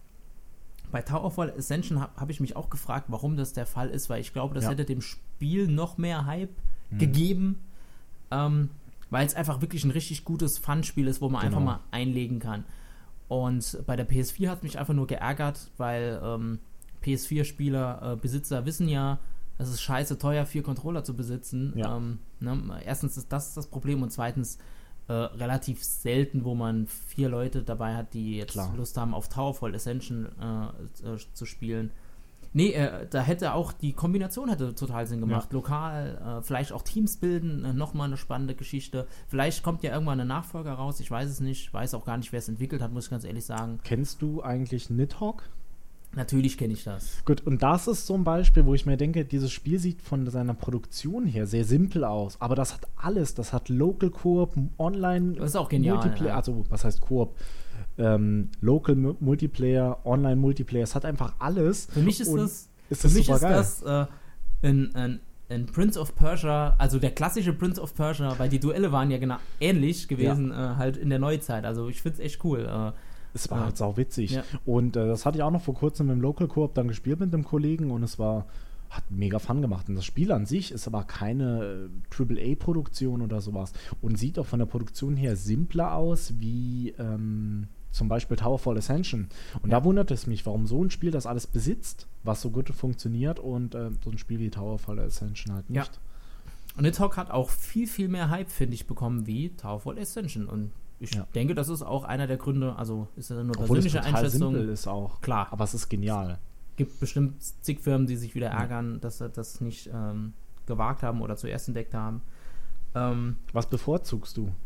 Bei Towerfall Ascension habe hab ich mich auch gefragt, warum das der Fall ist, weil ich glaube, das ja. hätte dem Spiel noch mehr Hype mhm. gegeben, ähm, weil es einfach wirklich ein richtig gutes Fun-Spiel ist, wo man genau. einfach mal einlegen kann. Und bei der P S vier hat es mich einfach nur geärgert, weil ähm, P S vier Spieler, äh, Besitzer wissen ja, es ist scheiße teuer, vier Controller zu besitzen. Ja. Ähm, ne? Erstens ist das das Problem und zweitens Äh, relativ selten, wo man vier Leute dabei hat, die jetzt Klar. Lust haben, auf Towerfall Ascension äh, äh, zu spielen. Nee, äh, da hätte auch die Kombination hätte total Sinn gemacht. Ja. Lokal, äh, vielleicht auch Teams bilden, äh, nochmal eine spannende Geschichte. Vielleicht kommt ja irgendwann ein Nachfolger raus, ich weiß es nicht. Weiß auch gar nicht, wer es entwickelt hat, muss ich ganz ehrlich sagen. Kennst du eigentlich Nidhogg? Natürlich kenne ich das. Gut, und das ist so ein Beispiel, wo ich mir denke, dieses Spiel sieht von seiner Produktion her sehr simpel aus, aber das hat alles. Das hat Local Koop, Online das ist auch genial, Multiplayer, ja. also was heißt Koop? Ähm, Local M- Multiplayer, Online Multiplayer, es hat einfach alles. Für mich ist das, ist für das mich super ist geil. das äh, ein, ein, ein Prince of Persia, also der klassische Prince of Persia, weil die Duelle waren ja genau ähnlich gewesen, ja. äh, halt in der Neuzeit. Also ich finde es echt cool. Äh, Es war halt sau witzig. Ja. Und äh, das hatte ich auch noch vor kurzem im Local Koop dann gespielt mit einem Kollegen und es war, hat mega Fun gemacht. Und das Spiel an sich ist aber keine Triple A Produktion oder sowas und sieht auch von der Produktion her simpler aus wie ähm, zum Beispiel Towerfall Ascension. Und ja. da wundert es mich, warum so ein Spiel das alles besitzt, was so gut funktioniert und äh, so ein Spiel wie Towerfall Ascension halt nicht. Ja. Und Nidhogg hat auch viel, viel mehr Hype, finde ich, bekommen wie Towerfall Ascension und ich ja. denke, das ist auch einer der Gründe, also ist ja nur Obwohl persönliche es total Einschätzung. Simpel ist auch. Klar. Aber es ist genial. Gibt bestimmt zig Firmen, die sich wieder ärgern, ja. dass sie das nicht ähm, gewagt haben oder zuerst entdeckt haben. Ähm, Was bevorzugst du?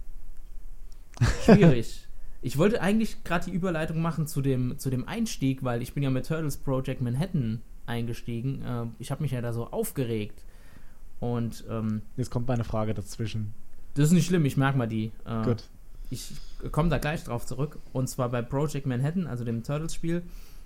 Schwierig. Ich wollte eigentlich gerade die Überleitung machen zu dem, zu dem Einstieg, weil ich bin ja mit Turtles Project Manhattan eingestiegen. Äh, ich habe mich ja da so aufgeregt. Und ähm, jetzt kommt meine Frage dazwischen. Das ist nicht schlimm, ich merke mal die. Äh, Gut. Ich komme da gleich drauf zurück. Und zwar bei Project Manhattan, also dem Turtles-Spiel,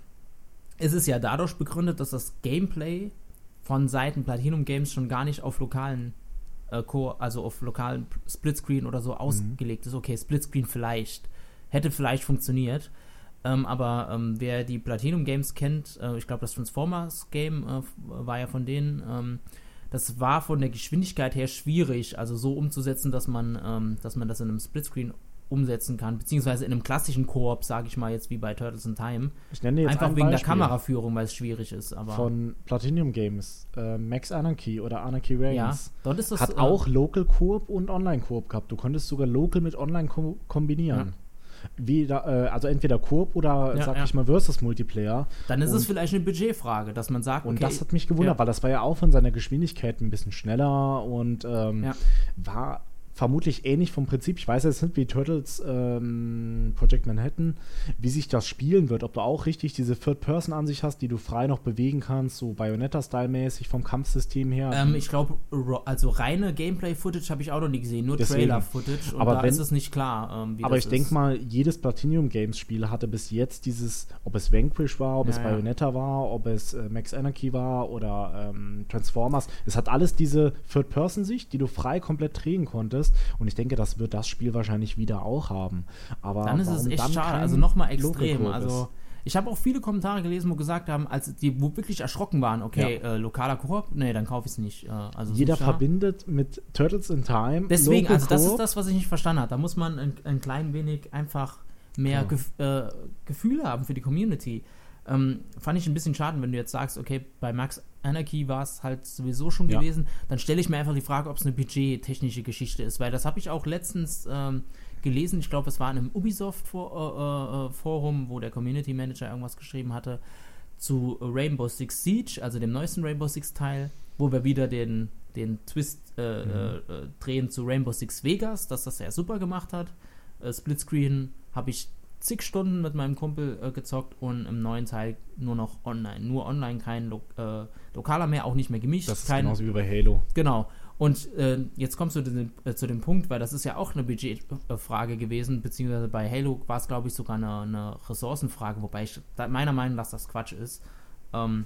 ist es ja dadurch begründet, dass das Gameplay von Seiten Platinum Games schon gar nicht auf lokalen, äh, Co- also auf lokalen Splitscreen oder so ausgelegt mhm. ist. Okay, Splitscreen vielleicht. Hätte vielleicht funktioniert. Ähm, aber ähm, wer die Platinum Games kennt, äh, ich glaube, das Transformers-Game äh, war ja von denen, ähm, das war von der Geschwindigkeit her schwierig, also so umzusetzen, dass man, ähm, dass man das in einem Splitscreen umsetzen kann, beziehungsweise in einem klassischen Koop, sage ich mal jetzt wie bei Turtles in Time. Ich nenne jetzt einfach ein wegen Beispiel der Kameraführung, weil es schwierig ist. Aber von Platinum Games, äh, Max Anarchy oder Anarchy Reigns, ja, dort ist das, hat äh, auch Local Koop und Online Koop gehabt. Du konntest sogar Local mit Online ko- kombinieren. Ja. Wie da, äh, also entweder Koop oder, ja, sag ja. ich mal, Versus Multiplayer. Dann ist und, es vielleicht eine Budgetfrage, dass man sagt, okay. Und das hat mich gewundert, ja. weil das war ja auch von seiner Geschwindigkeit ein bisschen schneller und ähm, ja. war vermutlich ähnlich vom Prinzip. Ich weiß jetzt nicht, wie Turtles ähm, Project Manhattan, wie sich das spielen wird. Ob du auch richtig diese Third-Person-Ansicht hast, die du frei noch bewegen kannst, so Bayonetta-Style-mäßig vom Kampfsystem her. Ähm, ich glaube, also reine Gameplay-Footage habe ich auch noch nie gesehen, nur Deswegen. Trailer-Footage und aber da wenn, ist es nicht klar, ähm, wie aber das ich denke mal, jedes Platinum Games-Spiel hatte bis jetzt dieses, ob es Vanquish war, ob ja, es ja. Bayonetta war, ob es äh, Max Anarchy war oder ähm, Transformers. Es hat alles diese Third-Person-Sicht, die du frei komplett drehen konntest. Und ich denke, das wird das Spiel wahrscheinlich wieder auch haben. Aber dann ist es echt schade, also nochmal extrem. Also ich habe auch viele Kommentare gelesen, wo gesagt haben, als die wo wirklich erschrocken waren, okay, ja. äh, lokaler Koop, nee, dann kaufe ich es nicht. Äh, also Jeder verbindet mit Turtles in Time. Deswegen, also das ist das, was ich nicht verstanden habe. Da muss man ein, ein klein wenig einfach mehr gef- äh, Gefühle haben für die Community. Ähm, fand ich ein bisschen schade, wenn du jetzt sagst, okay, bei Max Anarchy war es halt sowieso schon ja. gewesen, dann stelle ich mir einfach die Frage, ob es eine budgettechnische Geschichte ist, weil das habe ich auch letztens ähm, gelesen, ich glaube, es war in einem Ubisoft-Forum, wo der Community Manager irgendwas geschrieben hatte, zu Rainbow Six Siege, also dem neuesten Rainbow Six Teil, wo wir wieder den, den Twist äh, mhm. äh, drehen zu Rainbow Six Vegas, dass das sehr super gemacht hat. Äh, Splitscreen habe ich zig Stunden mit meinem Kumpel äh, gezockt und im neuen Teil nur noch online. Nur online, kein Lo- äh, lokaler mehr, auch nicht mehr gemischt. Das ist kein, genauso wie bei Halo. Genau. Und äh, jetzt kommst du zu dem, äh, zu dem Punkt, weil das ist ja auch eine Budgetfrage gewesen, beziehungsweise bei Halo war es, glaube ich, sogar eine, eine Ressourcenfrage, wobei ich da, meiner Meinung nach das Quatsch ist. Ähm,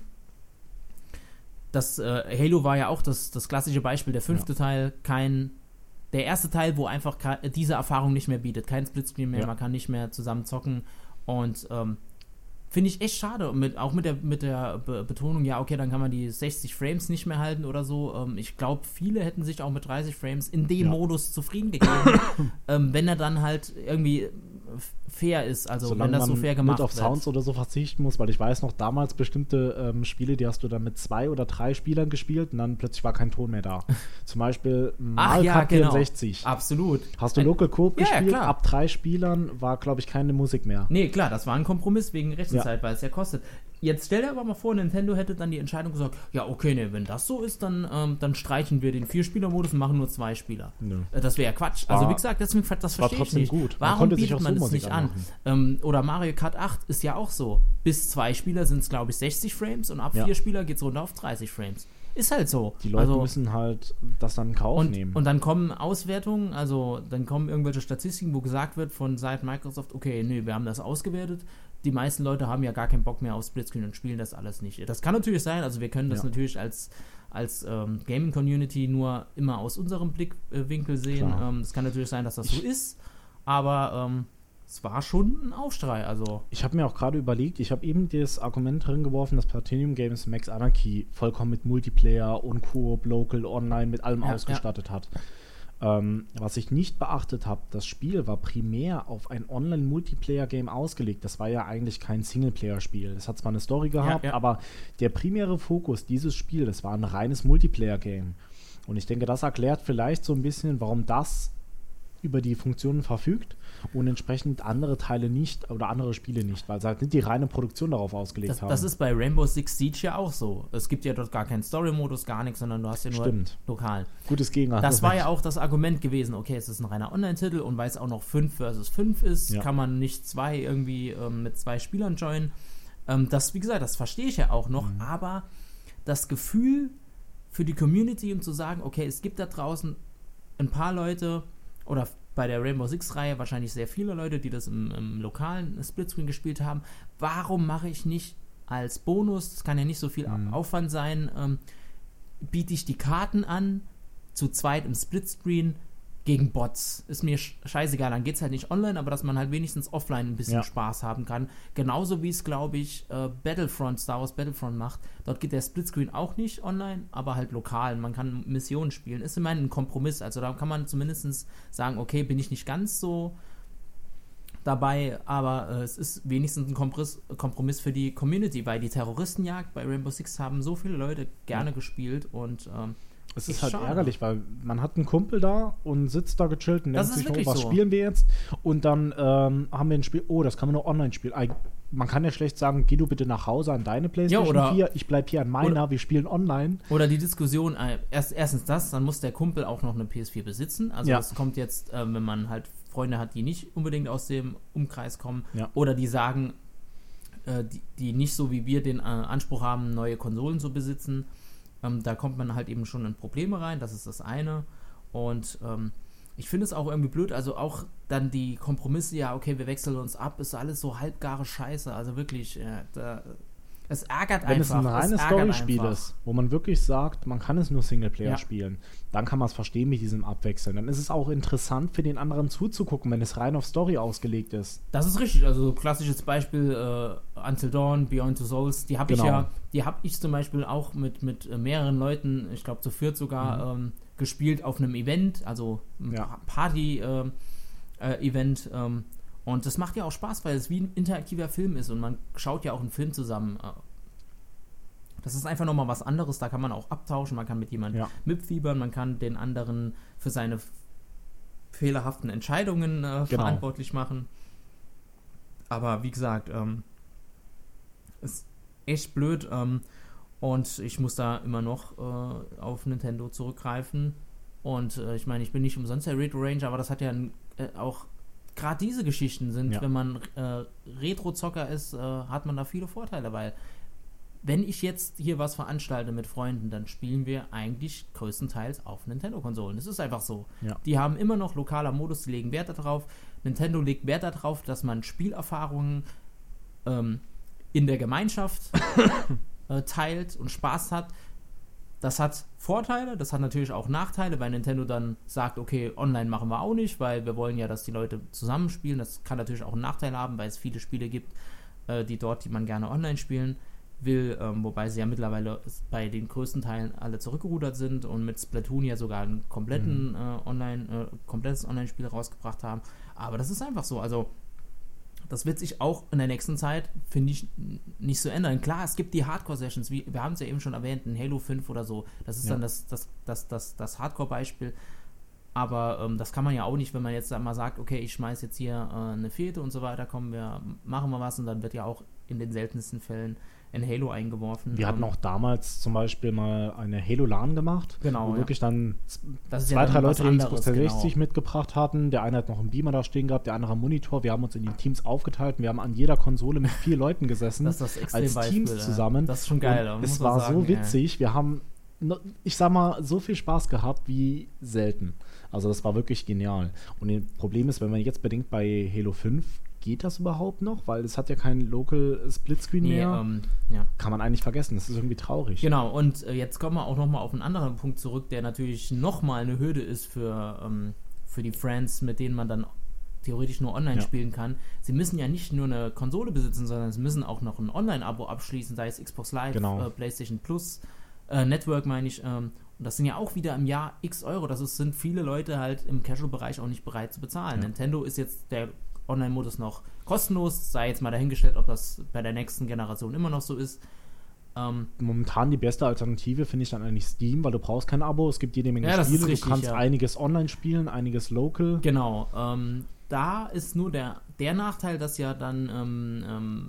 das äh, Halo war ja auch das, das klassische Beispiel, der fünfte ja. Teil, kein der erste Teil, wo einfach ka- diese Erfahrung nicht mehr bietet, kein Splitscreen mehr, ja. man kann nicht mehr zusammen zocken und ähm, finde ich echt schade, mit, auch mit der, mit der Be- Betonung, ja, okay, dann kann man die sechzig Frames nicht mehr halten oder so. Ähm, ich glaube, viele hätten sich auch mit dreißig Frames in dem ja. Modus zufrieden gegeben, ähm, wenn er dann halt irgendwie fair ist, also Solange wenn das so fair gemacht wird. Solange man nicht auf Sounds oder so verzichten muss, weil ich weiß noch, damals bestimmte ähm, Spiele, die hast du dann mit zwei oder drei Spielern gespielt und dann plötzlich war kein Ton mehr da. Zum Beispiel Mario ja, Kart genau. vierundsechzig. Absolut. Hast du Ein, Local Coop ja, gespielt? Ja, ab drei Spielern war, glaube ich, keine Musik mehr. Nee, klar, das war ein Kompromiss wegen Rechenzeit, ja. weil es ja kostet. Jetzt stell dir aber mal vor, Nintendo hätte dann die Entscheidung gesagt, ja, okay, ne, wenn das so ist, dann, ähm, dann streichen wir den Vier-Spieler-Modus und machen nur zwei Spieler. Nö. Äh, das wäre ja Quatsch. War, also wie gesagt, das, das verstehe ich nicht. Gut. Warum bietet man das nicht an? Ähm, oder Mario Kart acht ist ja auch so. Bis zwei Spieler sind es, glaube ich, sechzig Frames und ab ja. vier Spieler geht es runter auf dreißig Frames. Ist halt so. Die Leute also, müssen halt das dann in Kauf und, nehmen. Und dann kommen Auswertungen, also dann kommen irgendwelche Statistiken, wo gesagt wird von Seiten Microsoft, okay, nee, wir haben das ausgewertet. Die meisten Leute haben ja gar keinen Bock mehr auf Splitscreen und spielen das alles nicht. Das kann natürlich sein, also wir können das ja. natürlich als, als ähm, Gaming-Community nur immer aus unserem Blickwinkel sehen. Ähm, es kann natürlich sein, dass das so ist, aber ähm, es war schon ein Aufschrei. Also. Ich habe mir auch gerade überlegt, ich habe eben das Argument drin geworfen, dass Platinum Games Max Anarchy vollkommen mit Multiplayer und Coop, Local, Online, mit allem ja, ausgestattet ja. hat. Ähm, was ich nicht beachtet habe, das Spiel war primär auf ein Online-Multiplayer-Game ausgelegt. Das war ja eigentlich kein Singleplayer-Spiel. Es hat zwar eine Story gehabt, ja, ja. aber der primäre Fokus dieses Spiels, das war ein reines Multiplayer-Game. Und ich denke, das erklärt vielleicht so ein bisschen, warum das über die Funktionen verfügt und entsprechend andere Teile nicht oder andere Spiele nicht, weil sie halt nicht die reine Produktion darauf ausgelegt das, haben. Das ist bei Rainbow Six Siege ja auch so. Es gibt ja dort gar keinen Story-Modus, gar nichts, sondern du hast ja nur Stimmt. lokal. Gutes Gegenteil. Das war ja auch das Argument gewesen, okay, es ist ein reiner Online-Titel und weil es auch noch fünf versus fünf ist, ja. kann man nicht zwei irgendwie ähm, mit zwei Spielern joinen. Ähm, das, wie gesagt, das verstehe ich ja auch noch, mhm. aber das Gefühl für die Community, um zu sagen, okay, es gibt da draußen ein paar Leute, oder bei der Rainbow Six-Reihe wahrscheinlich sehr viele Leute, die das im, im lokalen Splitscreen gespielt haben. Warum mache ich nicht als Bonus, das kann ja nicht so viel mhm. Aufwand sein, ähm, biete ich die Karten an, zu zweit im Splitscreen gegen Bots. Ist mir scheißegal, dann geht es halt nicht online, aber dass man halt wenigstens offline ein bisschen ja. Spaß haben kann. Genauso wie es, glaube ich, äh, Battlefront, Star Wars Battlefront macht. Dort geht der Splitscreen auch nicht online, aber halt lokal. Man kann Missionen spielen. Ist immerhin ein Kompromiss. Also da kann man zumindest sagen, okay, bin ich nicht ganz so dabei, aber äh, es ist wenigstens ein Kompromiss, Kompromiss für die Community, weil die Terroristenjagd bei Rainbow Six haben so viele Leute gerne ja. gespielt und ähm, es ist halt schade. Ärgerlich, weil man hat einen Kumpel da und sitzt da gechillt und das denkt sich, oh, was so. spielen wir jetzt? Und dann ähm, haben wir ein Spiel, oh, das kann man nur online spielen. Man kann ja schlecht sagen, geh du bitte nach Hause an deine PlayStation ja, oder, vier, ich bleib hier an meiner, oder, wir spielen online. Oder die Diskussion, äh, erst, erstens das, dann muss der Kumpel auch noch eine P S vier besitzen. Also ja. das kommt jetzt, äh, wenn man halt Freunde hat, die nicht unbedingt aus dem Umkreis kommen ja. oder die sagen, äh, die, die nicht so wie wir den äh, Anspruch haben, neue Konsolen zu besitzen. Ähm, da kommt man halt eben schon in Probleme rein, das ist das eine. Und ähm, ich finde es auch irgendwie blöd, also auch dann die Kompromisse, ja, okay, wir wechseln uns ab, ist alles so halbgare Scheiße, also wirklich, äh, da, es ärgert Wenn einfach. Wenn es ein reines Storyspiel ist, wo man wirklich sagt, man kann es nur Singleplayer ja. spielen, dann kann man es verstehen mit diesem Abwechseln. Dann ist es auch interessant für den anderen zuzugucken, wenn es rein auf Story ausgelegt ist. Das ist richtig, also klassisches Beispiel äh, Until Dawn, Beyond Two Souls, die habe genau. ich ja, die habe ich zum Beispiel auch mit, mit äh, mehreren Leuten, ich glaube zu viert sogar, mhm. ähm, gespielt auf einem Event, also ein ja. Party-Event äh, äh, ähm, und das macht ja auch Spaß, weil es wie ein interaktiver Film ist und man schaut ja auch einen Film zusammen. Das ist einfach nochmal was anderes, da kann man auch abtauschen, man kann mit jemandem ja. mitfiebern, man kann den anderen für seine fehlerhaften Entscheidungen äh, Genau. verantwortlich machen. Aber wie gesagt, ähm, ist echt blöd ähm, und ich muss da immer noch äh, auf Nintendo zurückgreifen. Und äh, ich meine, ich bin nicht umsonst der Retro Ranger, aber das hat ja äh, auch, gerade diese Geschichten sind, Ja. wenn man äh, Retro-Zocker ist, äh, hat man da viele Vorteile, weil wenn ich jetzt hier was veranstalte mit Freunden, dann spielen wir eigentlich größtenteils auf Nintendo-Konsolen. Das ist einfach so. Ja. Die haben immer noch lokaler Modus, die legen Wert darauf. Nintendo legt Wert darauf, dass man Spielerfahrungen ähm, in der Gemeinschaft äh, teilt und Spaß hat. Das hat Vorteile, das hat natürlich auch Nachteile, weil Nintendo dann sagt, okay, online machen wir auch nicht, weil wir wollen ja, dass die Leute zusammenspielen. Das kann natürlich auch einen Nachteil haben, weil es viele Spiele gibt, äh, die dort, die man gerne online spielen will, ähm, wobei sie ja mittlerweile bei den größten Teilen alle zurückgerudert sind und mit Splatoon ja sogar einen kompletten Mhm. äh, Online, äh, komplettes Online-Spiel rausgebracht haben. Aber das ist einfach so. Also das wird sich auch in der nächsten Zeit, finde ich, n- nicht so ändern. Klar, es gibt die Hardcore-Sessions, wie wir haben es ja eben schon erwähnt, in Halo fünf oder so. Das ist Ja. dann das, das, das, das, das Hardcore-Beispiel. Aber ähm, das kann man ja auch nicht, wenn man jetzt mal sagt, okay, ich schmeiß jetzt hier äh, eine Fete und so weiter, kommen wir, machen wir was und dann wird ja auch in den seltensten Fällen in Halo eingeworfen. Wir hatten Ähm, auch damals zum Beispiel mal eine Halo-LAN gemacht, Genau, wo ja. wirklich dann z- Das ist ja zwei, dann drei was Leute die Xbox anderes, dreihundertsechzig genau. mitgebracht hatten. Der eine hat noch einen Beamer da stehen gehabt, der andere einen Monitor. Wir haben uns in die Teams aufgeteilt und wir haben an jeder Konsole mit vier Leuten gesessen, Das ist das als Extrembeispiel, Teams ja. zusammen. Das ist schon geil, Und muss es man war sagen, so witzig. Wir haben, no- ich sag mal, so viel Spaß gehabt wie selten. Also das war wirklich genial. Und das Problem ist, wenn man jetzt bedenkt, bei Halo fünf geht das überhaupt noch? Weil es hat ja keinen Local Splitscreen Nee, mehr. ähm, ja. Kann man eigentlich vergessen. Das ist irgendwie traurig. Genau, und äh, jetzt kommen wir auch nochmal auf einen anderen Punkt zurück, der natürlich nochmal eine Hürde ist für, ähm, für die Friends, mit denen man dann theoretisch nur online Ja. spielen kann. Sie müssen ja nicht nur eine Konsole besitzen, sondern sie müssen auch noch ein Online-Abo abschließen, sei es Xbox Live, Genau. äh, PlayStation Plus, äh, Network meine ich. Ähm, und das sind ja auch wieder im Jahr x Euro. Das ist, sind viele Leute halt im Casual-Bereich auch nicht bereit zu bezahlen. Ja. Nintendo ist jetzt der Online-Modus noch kostenlos, sei jetzt mal dahingestellt, ob das bei der nächsten Generation immer noch so ist. Ähm, Momentan die beste Alternative finde ich dann eigentlich Steam, weil du brauchst kein Abo, es gibt jede Menge Ja, das Spiele, ist richtig, du kannst ja. einiges online spielen, einiges local. Genau, ähm, da ist nur der, der Nachteil, dass ja dann, ähm, ähm,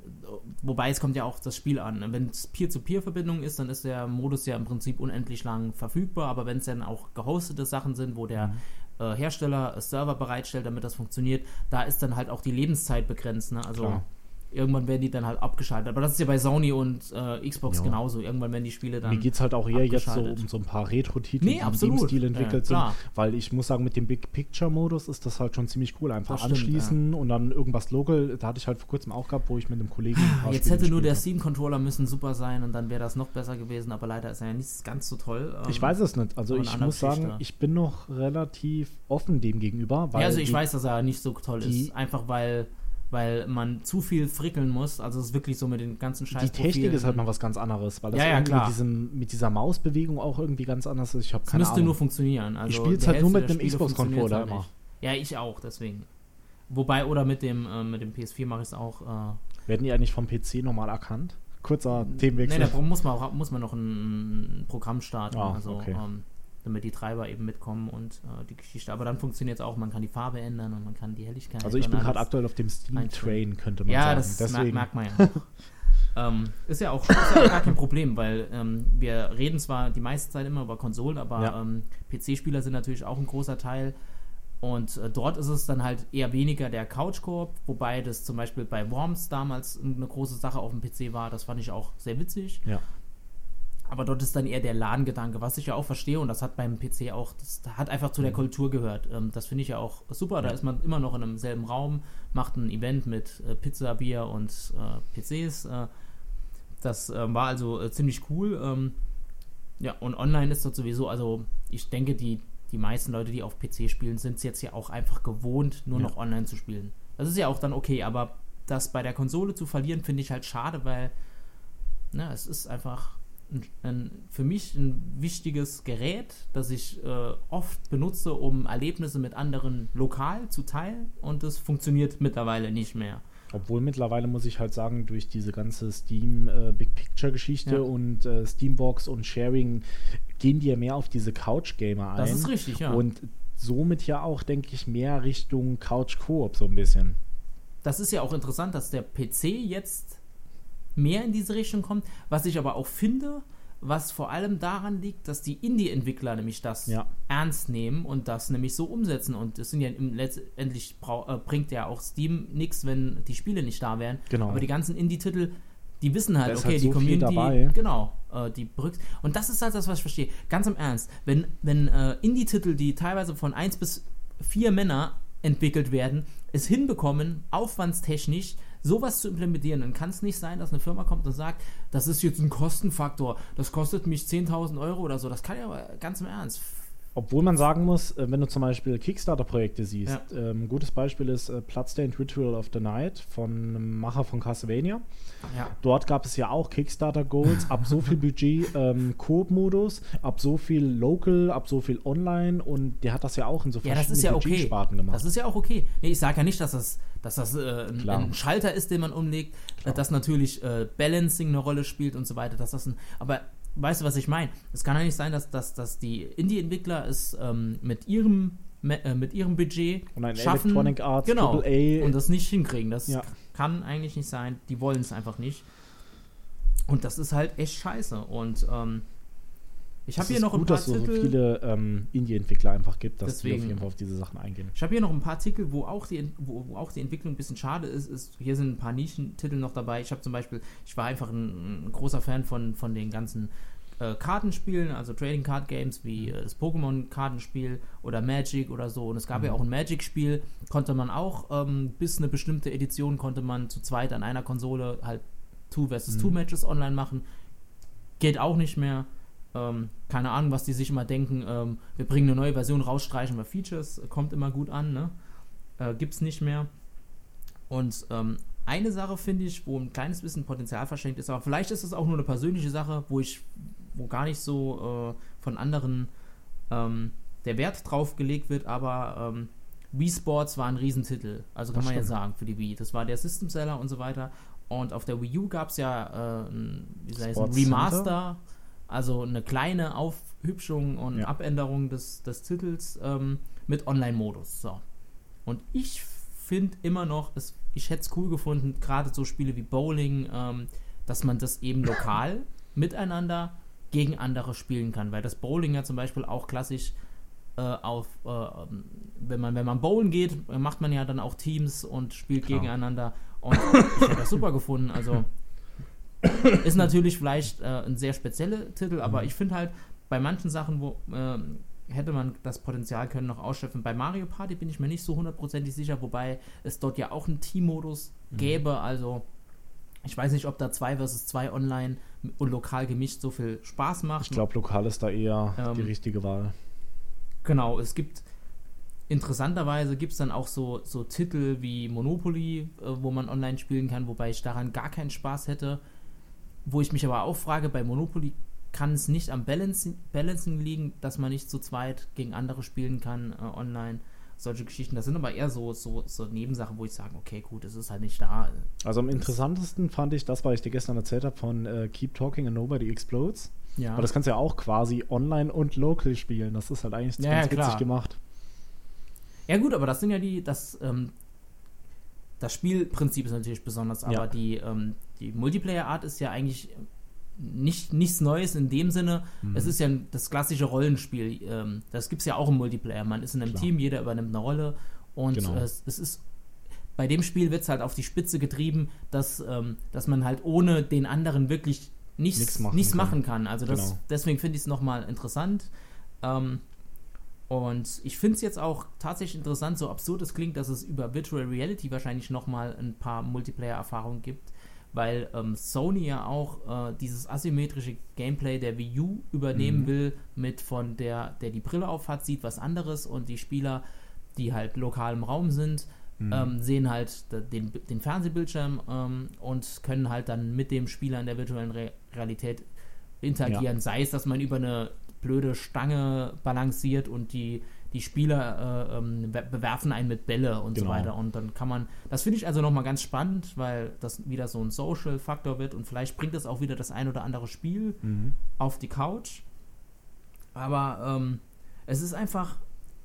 wobei es kommt ja auch das Spiel an. Wenn es Peer-zu-Peer-Verbindung ist, dann ist der Modus ja im Prinzip unendlich lang verfügbar, aber wenn es dann auch gehostete Sachen sind, wo der Mhm. äh, Hersteller äh, Server bereitstellt, damit das funktioniert, da ist dann halt auch die Lebenszeit begrenzt. Ne? Also Klar. irgendwann werden die dann halt abgeschaltet. Aber das ist ja bei Sony und äh, Xbox Ja. genauso. Irgendwann werden die Spiele dann Mir geht es halt auch eher jetzt so abgeschaltet. um so ein paar Retro-Titel, Nee, die in absolut. dem Stil entwickelt Ja, klar. sind, weil ich muss sagen, mit dem Big-Picture-Modus ist das halt schon ziemlich cool. Einfach Das stimmt, anschließen und dann irgendwas local, da hatte ich halt vor kurzem auch gehabt, wo ich mit einem Kollegen ein paar Jetzt Spiele hätte nur der gespielt Steam-Controller müssen super sein und dann wäre das noch besser gewesen, aber leider ist er ja nicht ganz so toll. habe. Ähm, Ich weiß es nicht. Also aber eine ich andere muss sagen, Geschichte. ich bin noch relativ offen dem gegenüber, weil Ja, also ich die, weiß, dass er nicht so toll die- ist. Einfach weil, weil man zu viel frickeln muss. Also es ist wirklich so mit den ganzen die scheiß Technik ist halt noch was ganz anderes, weil das Ja, ja, irgendwie klar. Mit, diesem, mit dieser Mausbewegung auch irgendwie ganz anders ist. Ich habe Es keine müsste Ahnung. nur funktionieren. Also Ich spiel's die halt nur Hälfte mit der einem Spiele Xbox-Controller funktioniert's immer. halt nicht. Ja, ich auch, deswegen. Wobei, oder mit dem, äh, mit dem P S vier mache ich es auch. Äh, Werden die eigentlich vom P C normal erkannt? Kurzer Themenwechsel. Nee, da muss man, auch, muss man noch ein, ein Programm starten, Ah, also, okay. ähm, damit die Treiber eben mitkommen und äh, die Geschichte. Aber dann funktioniert es auch, man kann die Farbe ändern und man kann die Helligkeit. Also ich und bin gerade alles aktuell auf dem Steam-Train, einstellen. könnte man Ja, sagen. das mer Deswegen. merkt man ja auch. ähm, ist, ja auch ist ja auch gar kein Problem, weil ähm, wir reden zwar die meiste Zeit immer über Konsolen, aber Ja. ähm, P C-Spieler sind natürlich auch ein großer Teil. Und äh, dort ist es dann halt eher weniger der Couch-Koop, wobei das zum Beispiel bei Worms damals eine große Sache auf dem P C war. Das fand ich auch sehr witzig. Ja. Aber dort ist dann eher der LAN-Gedanke, was ich ja auch verstehe und das hat beim P C auch, das hat einfach zu der Kultur gehört. Ähm, das finde ich ja auch super, da Ja. ist man immer noch in einem selben Raum, macht ein Event mit äh, Pizza, Bier und äh, P Cs. Äh, das äh, war also äh, ziemlich cool. Ähm, ja, und online ist das sowieso, also ich denke, die, die meisten Leute, die auf P C spielen, sind es jetzt ja auch einfach gewohnt, nur Ja. noch online zu spielen. Das ist ja auch dann okay, aber das bei der Konsole zu verlieren, finde ich halt schade, weil na, es ist einfach ein, ein, für mich ein wichtiges Gerät, das ich äh, oft benutze, um Erlebnisse mit anderen lokal zu teilen und das funktioniert mittlerweile nicht mehr. Obwohl mittlerweile muss ich halt sagen, durch diese ganze Steam äh, Big Picture Geschichte Ja. und äh, Steambox und Sharing gehen die ja mehr auf diese Couch Gamer ein. Das ist richtig, ja. Und somit ja auch, denke ich, mehr Richtung Couch-Koop so ein bisschen. Das ist ja auch interessant, dass der P C jetzt mehr in diese Richtung kommt, was ich aber auch finde, was vor allem daran liegt, dass die Indie-Entwickler nämlich das ja. ernst nehmen und das nämlich so umsetzen. Und es sind ja im letztendlich brau- äh, bringt ja auch Steam nichts, wenn die Spiele nicht da wären. Genau. Aber die ganzen Indie-Titel, die wissen halt, da ist okay, halt die so Community, viel dabei. genau, äh, die berückt. Und das ist halt das, was ich verstehe. Ganz im Ernst, wenn, wenn äh, Indie-Titel, die teilweise von eins bis vier Männer entwickelt werden, es hinbekommen, aufwandstechnisch sowas zu implementieren, dann kann es nicht sein, dass eine Firma kommt und sagt, das ist jetzt ein Kostenfaktor, das kostet mich zehntausend Euro oder so. Das kann ja aber ganz im Ernst. Obwohl man sagen muss, wenn du zum Beispiel Kickstarter-Projekte siehst, Ja. ähm, ein gutes Beispiel ist äh, Bloodstained Ritual of the Night von einem Macher von Castlevania. Ja. Dort gab es ja auch Kickstarter-Goals, ab so viel Budget ähm, Koop-Modus, ab so viel Local, ab so viel Online und der hat das ja auch in so Ja, das verschiedenen ist ja okay. Budgetsparten gemacht. Das ist ja auch okay. Nee, ich sage ja nicht, dass das, dass das äh, ein, Klar. ein Schalter ist, den man umlegt, Klar. dass natürlich äh, Balancing eine Rolle spielt und so weiter. Dass das ein, aber weißt du, was ich meine? Es kann ja nicht sein, dass, dass, dass die Indie-Entwickler es ähm, mit ihrem äh, mit ihrem Budget und ein schaffen, Electronic Arts, genau, Triple A. und das nicht hinkriegen. Das Ja. kann eigentlich nicht sein. Die wollen es einfach nicht. Und das ist halt echt scheiße. Und ähm, ich habe hier noch gut, ein paar dass es so Titel. viele ähm, Indie-Entwickler einfach gibt, dass Deswegen. die auf jeden Fall auf diese Sachen eingehen. Ich habe hier noch ein paar Titel, wo auch die, wo, wo auch die Entwicklung ein bisschen schade ist. ist hier sind ein paar Nischentitel noch dabei. Ich habe zum Beispiel, ich war einfach ein, ein großer Fan von, von den ganzen äh, Kartenspielen, also Trading Card Games wie äh, das Pokémon-Kartenspiel oder Magic oder so. Und es gab Mhm. ja auch ein Magic-Spiel, konnte man auch ähm, bis eine bestimmte Edition konnte man zu zweit an einer Konsole halt Two versus Mhm. Two Matches online machen. Geht auch nicht mehr. Ähm, keine Ahnung, was die sich immer denken, ähm, wir bringen eine neue Version raus, streichen wir Features, kommt immer gut an, ne? Äh, gibt's nicht mehr. Und ähm, eine Sache finde ich, wo ein kleines bisschen Potenzial verschenkt ist, aber vielleicht ist es auch nur eine persönliche Sache, wo ich, wo gar nicht so äh, von anderen ähm, der Wert drauf gelegt wird, aber ähm, Wii Sports war ein Riesentitel, also kann Das man ja stimmt. sagen, für die Wii. Das war der System Seller und so weiter. Und auf der Wii U gab es ja äh, ein, wie soll ich sagen, Sports Remaster, Center? also eine kleine Aufhübschung und Ja. Abänderung des, des Titels ähm, mit Online-Modus. So. Und ich finde immer noch, es, ich hätte es cool gefunden, gerade so Spiele wie Bowling, ähm, dass man das eben lokal miteinander gegen andere spielen kann, weil das Bowling ja zum Beispiel auch klassisch äh, auf, äh, wenn man wenn man bowlen geht, macht man ja dann auch Teams und spielt Klar. gegeneinander und ich hätte das super gefunden, also ist natürlich vielleicht äh, ein sehr spezieller Titel, aber Mhm. ich finde halt, bei manchen Sachen, wo äh, hätte man das Potenzial können noch ausschöpfen. Bei Mario Party bin ich mir nicht so hundertprozentig sicher, wobei es dort ja auch einen Team-Modus Mhm. gäbe, also ich weiß nicht, ob da zwei versus zwei online und lokal gemischt so viel Spaß macht. Ich glaube, lokal ist da eher Ähm, die richtige Wahl. Genau, es gibt interessanterweise gibt es dann auch so, so Titel wie Monopoly, äh, wo man online spielen kann, wobei ich daran gar keinen Spaß hätte. Wo ich mich aber auch frage, bei Monopoly kann es nicht am Balancing, Balancing liegen, dass man nicht zu zweit gegen andere spielen kann äh, online. Solche Geschichten, das sind aber eher so, so, so Nebensachen, wo ich sage, okay, gut, es ist halt nicht da. Also am interessantesten fand ich das, was ich dir gestern erzählt habe von äh, Keep Talking and Nobody Explodes. Ja, Aber das kannst du ja auch quasi online und local spielen. Das ist halt eigentlich Ja, ganz ja, witzig klar. gemacht. ja gut, aber das sind ja die, das, ähm, das Spielprinzip ist natürlich besonders, aber Ja. die, ähm, die Multiplayer-Art ist ja eigentlich nicht, nichts Neues in dem Sinne. Mhm. Es ist ja das klassische Rollenspiel. Ähm, das gibt es ja auch im Multiplayer. Man ist in einem Klar. Team, jeder übernimmt eine Rolle und Genau. äh, es, es ist bei dem Spiel wird es halt auf die Spitze getrieben, dass, ähm, dass man halt ohne den anderen wirklich nichts, Nichts machen nichts kann. machen kann. Also das, Genau. deswegen finde ich es nochmal interessant. Ähm, und ich finde es jetzt auch tatsächlich interessant, so absurd es klingt, dass es über Virtual Reality wahrscheinlich nochmal ein paar Multiplayer-Erfahrungen gibt, weil ähm, Sony ja auch äh, dieses asymmetrische Gameplay der Wii U übernehmen Mhm. will, mit von der, der die Brille auf hat, sieht was anderes und die Spieler, die halt lokal im Raum sind, Mhm. ähm, sehen halt d- den, den Fernsehbildschirm ähm, und können halt dann mit dem Spieler in der virtuellen Re Realität interagieren, Ja. sei es, dass man über eine blöde Stange balanciert und die, die Spieler äh, ähm, be- bewerfen einen mit Bälle und so Genau. weiter. Und dann kann man, das finde ich also nochmal ganz spannend, weil das wieder so ein Social-Faktor wird und vielleicht bringt es auch wieder das ein oder andere Spiel Mhm. auf die Couch. Aber ähm, es ist einfach,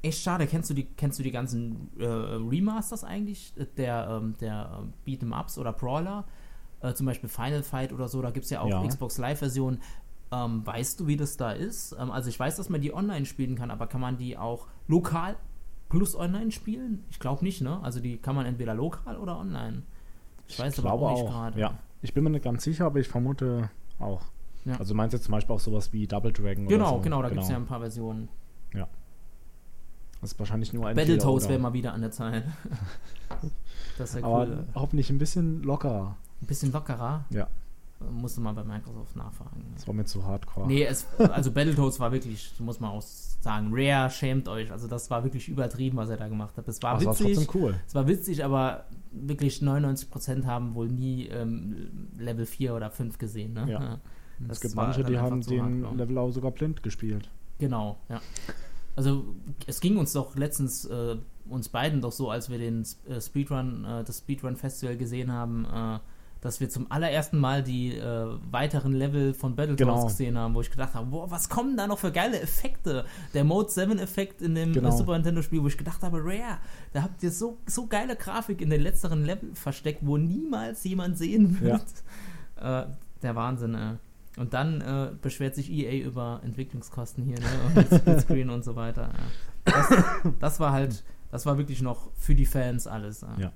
echt schade. Kennst du die, kennst du die ganzen äh, Remasters eigentlich? Der, ähm, der Beat'em-Ups oder Brawler? Äh, zum Beispiel Final Fight oder so, da gibt es ja auch Ja. Xbox Live-Versionen. Ähm, weißt du, wie das da ist? Ähm, also ich weiß, dass man die online spielen kann, aber kann man die auch lokal plus online spielen? Ich glaube nicht, ne? Also die kann man entweder lokal oder online. Ich, ich weiß aber auch nicht gerade. Ja, ich bin mir nicht ganz sicher, aber ich vermute auch. Ja. Also meinst du jetzt zum Beispiel auch sowas wie Double Dragon genau, oder so? Genau, da genau. gibt es ja ein paar Versionen. Ja. Das ist wahrscheinlich nur ein Battletoads wäre mal wieder an der Zeit. Das wäre cool. Aber hoffentlich ein bisschen lockerer. Ein bisschen lockerer? Ja. Musste mal bei Microsoft nachfragen. Das war mir zu hardcore. Nee, es, also Battletoads war wirklich, muss man auch sagen, Rare, schämt euch. Also das war wirklich übertrieben, was er da gemacht hat. Es war Ach, witzig. Das war trotzdem cool. Es war witzig, aber wirklich neunundneunzig Prozent haben wohl nie ähm, Level vier oder fünf gesehen. Ne? Ja. Das es gibt manche, die haben den hart, Level auch sogar blind gespielt. Genau, ja. Also es ging uns doch letztens, äh, uns beiden doch so, als wir den äh, Speedrun, äh, das Speedrun-Festival gesehen haben, äh, dass wir zum allerersten Mal die äh, weiteren Level von Battletoads genau. gesehen haben, wo ich gedacht habe, boah, was kommen da noch für geile Effekte? Der Mode sieben Effekt in dem genau. äh, Super Nintendo-Spiel, wo ich gedacht habe, Rare, da habt ihr so, so geile Grafik in den letzteren Level versteckt, wo niemals jemand sehen wird. Ja. Äh, der Wahnsinn, äh. Und dann äh, beschwert sich E A über Entwicklungskosten hier, ne? Und Splitscreen und so weiter. Ja. Das, das war halt, das war wirklich noch für die Fans alles. Ja. Ja.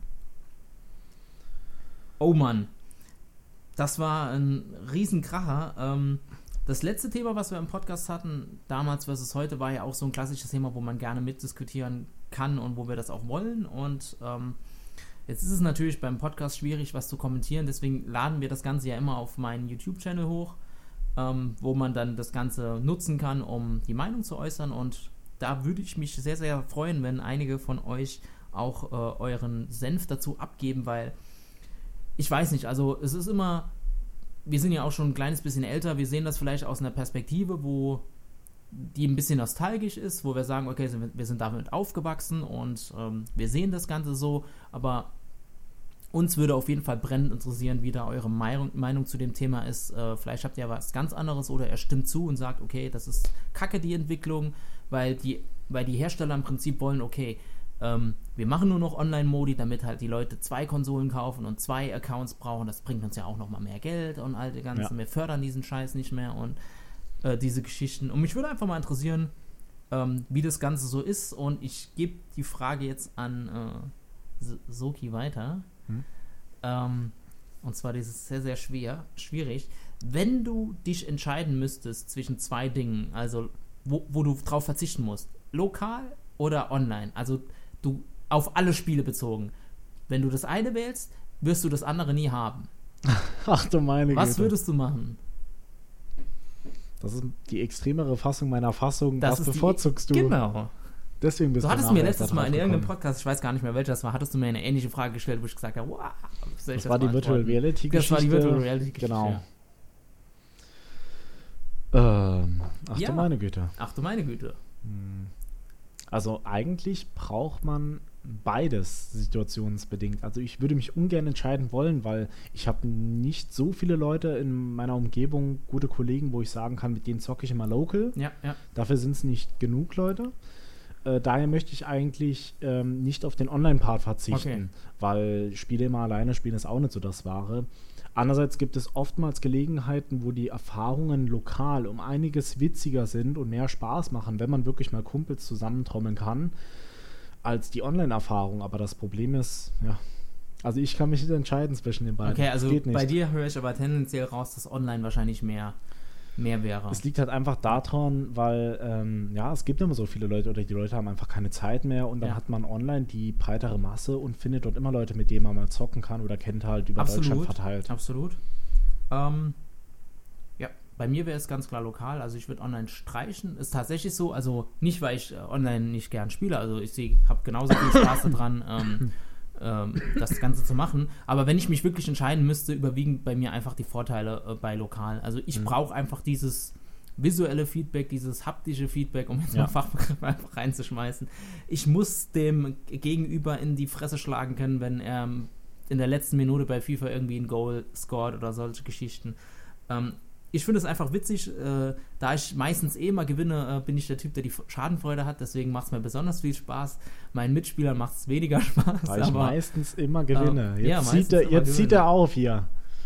Oh Mann. Das war ein Riesenkracher. Ähm, das letzte Thema, was wir im Podcast hatten, damals versus heute, war ja auch so ein klassisches Thema, wo man gerne mitdiskutieren kann und wo wir das auch wollen. Und ähm, jetzt ist es natürlich beim Podcast schwierig, was zu kommentieren. Deswegen laden wir das Ganze ja immer auf meinen YouTube-Channel hoch, ähm, wo man dann das Ganze nutzen kann, um die Meinung zu äußern. Und da würde ich mich sehr, sehr freuen, wenn einige von euch auch äh, euren Senf dazu abgeben, weil ich weiß nicht, also es ist immer, wir sind ja auch schon ein kleines bisschen älter, wir sehen das vielleicht aus einer Perspektive, wo die ein bisschen nostalgisch ist, wo wir sagen, okay, wir sind damit aufgewachsen und ähm, wir sehen das Ganze so, aber uns würde auf jeden Fall brennend interessieren, wie da eure Meinung, Meinung zu dem Thema ist. Äh, vielleicht habt ihr was ganz anderes oder er stimmt zu und sagt, okay, das ist kacke, die Entwicklung, weil die, weil die Hersteller im Prinzip wollen, okay, ähm, wir machen nur noch Online-Modi, damit halt die Leute zwei Konsolen kaufen und zwei Accounts brauchen. Das bringt uns ja auch nochmal mehr Geld und all die ganzen, ja. Wir fördern diesen Scheiß nicht mehr und äh, diese Geschichten. Und mich würde einfach mal interessieren, ähm, wie das Ganze so ist. Und ich gebe die Frage jetzt an äh, Soki weiter. Hm? Ähm, und zwar, das ist sehr, sehr schwer, schwierig. Wenn du dich entscheiden müsstest zwischen zwei Dingen, also wo, wo du drauf verzichten musst, lokal oder online, also du auf alle Spiele bezogen. Wenn du das eine wählst, wirst du das andere nie haben. Ach du meine Güte. Was würdest du machen? Das ist die extremere Fassung meiner Fassung. Das Was bevorzugst die, du? Genau. Deswegen bist so du hattest du mir letztes Mal in irgendeinem gekommen. Podcast, ich weiß gar nicht mehr welcher das war, hattest du mir eine ähnliche Frage gestellt, wo ich gesagt habe, wow, soll ich das, das war die Virtual Reality Geschichte. Das war die Virtual Reality Geschichte. Genau. Ja. Ähm, ach ja. du meine Güte. Ach du meine Güte. Also eigentlich braucht man beides situationsbedingt. Also ich würde mich ungern entscheiden wollen, weil ich habe nicht so viele Leute in meiner Umgebung, gute Kollegen, wo ich sagen kann, mit denen zocke ich immer local. Ja, ja. Dafür sind es nicht genug Leute. Äh, daher möchte ich eigentlich ähm, nicht auf den Online-Part verzichten, okay. weil Spiele immer alleine spielen ist auch nicht so das Wahre. Andererseits gibt es oftmals Gelegenheiten, wo die Erfahrungen lokal um einiges witziger sind und mehr Spaß machen, wenn man wirklich mal Kumpels zusammentrommeln kann, als die Online-Erfahrung. Aber das Problem ist, ja, also ich kann mich nicht entscheiden zwischen den beiden. Okay, also geht nicht. Bei dir höre ich aber tendenziell raus, dass Online wahrscheinlich mehr, mehr wäre. Es liegt halt einfach daran, weil, ähm, ja, es gibt immer so viele Leute oder die Leute haben einfach keine Zeit mehr und dann ja. hat man online die breitere Masse und findet dort immer Leute, mit denen man mal zocken kann oder kennt halt über Absolut. Deutschland verteilt. Absolut. Ähm, ja, bei mir wäre es ganz klar lokal, also ich würde online streichen. Ist tatsächlich so, also nicht, weil ich äh, online nicht gern spiele, also ich habe genauso viel Spaß daran, ähm, ähm, das Ganze zu machen, aber wenn ich mich wirklich entscheiden müsste, überwiegen bei mir einfach die Vorteile äh, bei lokal. Also ich mhm. brauche einfach dieses visuelle Feedback, dieses haptische Feedback, um jetzt ja. mal Fachbegriffe einfach reinzuschmeißen. Ich muss dem Gegenüber in die Fresse schlagen können, wenn er in der letzten Minute bei FIFA irgendwie ein Goal scored oder solche Geschichten. Ähm, ich finde es einfach witzig, äh, da ich meistens eh immer gewinne, äh, bin ich der Typ, der die Schadenfreude hat, deswegen macht es mir besonders viel Spaß. Meinen Mitspielern macht es weniger Spaß. Weil ich aber, meistens immer gewinne. Ähm, jetzt ja, zieht, er, jetzt zieht er auf hier.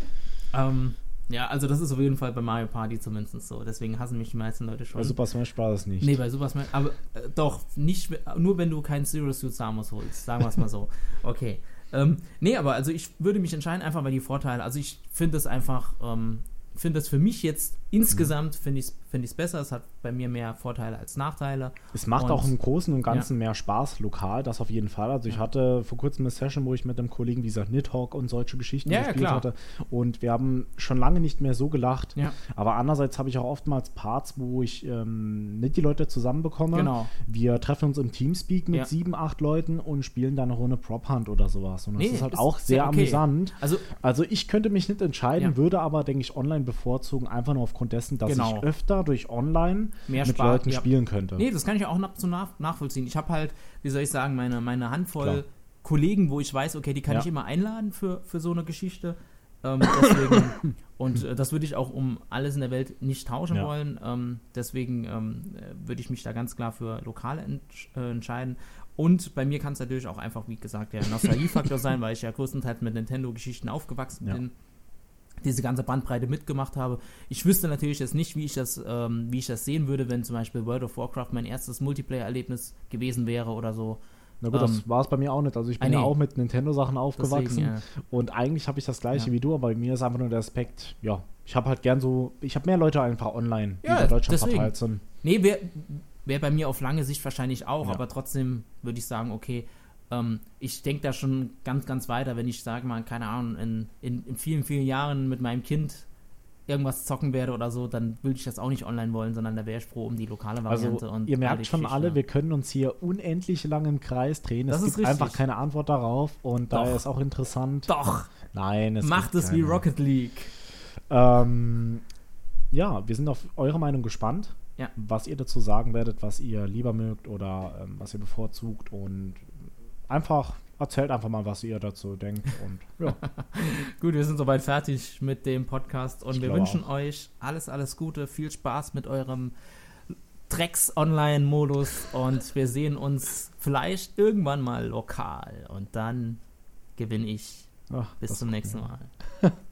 Ähm, ja, also das ist auf jeden Fall bei Mario Party zumindest so. Deswegen hassen mich die meisten Leute schon. Bei Super Smash Bros. Nicht. Nee, bei Super Smash, aber äh, doch, nicht, nur wenn du keinen Zero Suit Samus holst, sagen wir es mal so. Okay. Ähm, nee, aber also ich würde mich entscheiden, einfach weil die Vorteile, also ich finde es einfach, ähm, finde das für mich jetzt insgesamt, finde ich es find besser. Es hat bei mir mehr Vorteile als Nachteile. Es macht und, auch im Großen und Ganzen ja. mehr Spaß lokal, das auf jeden Fall. Also ich ja. hatte vor kurzem eine Session, wo ich mit einem Kollegen, wie gesagt, Nidhogg und solche Geschichten ja, gespielt ja, hatte. Und wir haben schon lange nicht mehr so gelacht. Ja. Aber andererseits habe ich auch oftmals Parts, wo ich ähm, nicht die Leute zusammenbekomme. Genau. Wir treffen uns im Teamspeak mit ja. sieben, acht Leuten und spielen dann eine Runde Prop Hunt oder sowas. Und das nee, ist halt ist auch sehr okay. amüsant. Also, also ich könnte mich nicht entscheiden, ja. würde aber, denke ich, online bevorzugen, einfach nur aufgrund dessen, dass genau. ich öfter durch online mehr mit Spaß, Leuten ja. spielen könnte. Nee, das kann ich auch nach, so nach, nachvollziehen. Ich habe halt, wie soll ich sagen, meine, meine Handvoll Klar. Kollegen, wo ich weiß, okay, die kann ja. ich immer einladen für, für so eine Geschichte. Ähm, deswegen, und äh, das würde ich auch um alles in der Welt nicht tauschen ja. wollen. Ähm, deswegen ähm, würde ich mich da ganz klar für Lokale entsch- äh, entscheiden. Und bei mir kann es natürlich auch einfach, wie gesagt, der Nostalgiefaktor sein, weil ich ja größtenteils mit Nintendo-Geschichten aufgewachsen ja. bin. Diese ganze Bandbreite mitgemacht habe. Ich wüsste natürlich jetzt nicht, wie ich das, ähm, wie ich das sehen würde, wenn zum Beispiel World of Warcraft mein erstes Multiplayer-Erlebnis gewesen wäre oder so. Na gut, ähm, das war es bei mir auch nicht. Also ich bin ah, nee. ja auch mit Nintendo-Sachen aufgewachsen Deswegen, ja. und eigentlich habe ich das gleiche ja. wie du, aber bei mir ist einfach nur der Aspekt, ja, ich habe halt gern so, ich habe mehr Leute einfach online, die ja, in Deutschland deswegen. verteilt sind. Nee, wäre wär bei mir auf lange Sicht wahrscheinlich auch, ja. aber trotzdem würde ich sagen, okay, ich denke da schon ganz, ganz weiter, wenn ich sage mal, keine Ahnung, in, in, in vielen, vielen Jahren mit meinem Kind irgendwas zocken werde oder so, dann würde ich das auch nicht online wollen, sondern da wäre ich froh um die lokale Variante. Also und ihr merkt schon alle, wir können uns hier unendlich lang im Kreis drehen. Das es ist gibt richtig. einfach keine Antwort darauf und Doch. daher ist auch interessant. Doch! Nein, es Macht es keine. wie Rocket League. Ähm, ja, wir sind auf eure Meinung gespannt, ja. was ihr dazu sagen werdet, was ihr lieber mögt oder ähm, was ihr bevorzugt und einfach erzählt einfach mal, was ihr dazu denkt. Und ja. Gut, wir sind soweit fertig mit dem Podcast und ich wir wünschen auch. euch alles, alles Gute, viel Spaß mit eurem Drecks-Online-Modus und wir sehen uns vielleicht irgendwann mal lokal und dann gewinne ich. Ach, bis zum nächsten Mal.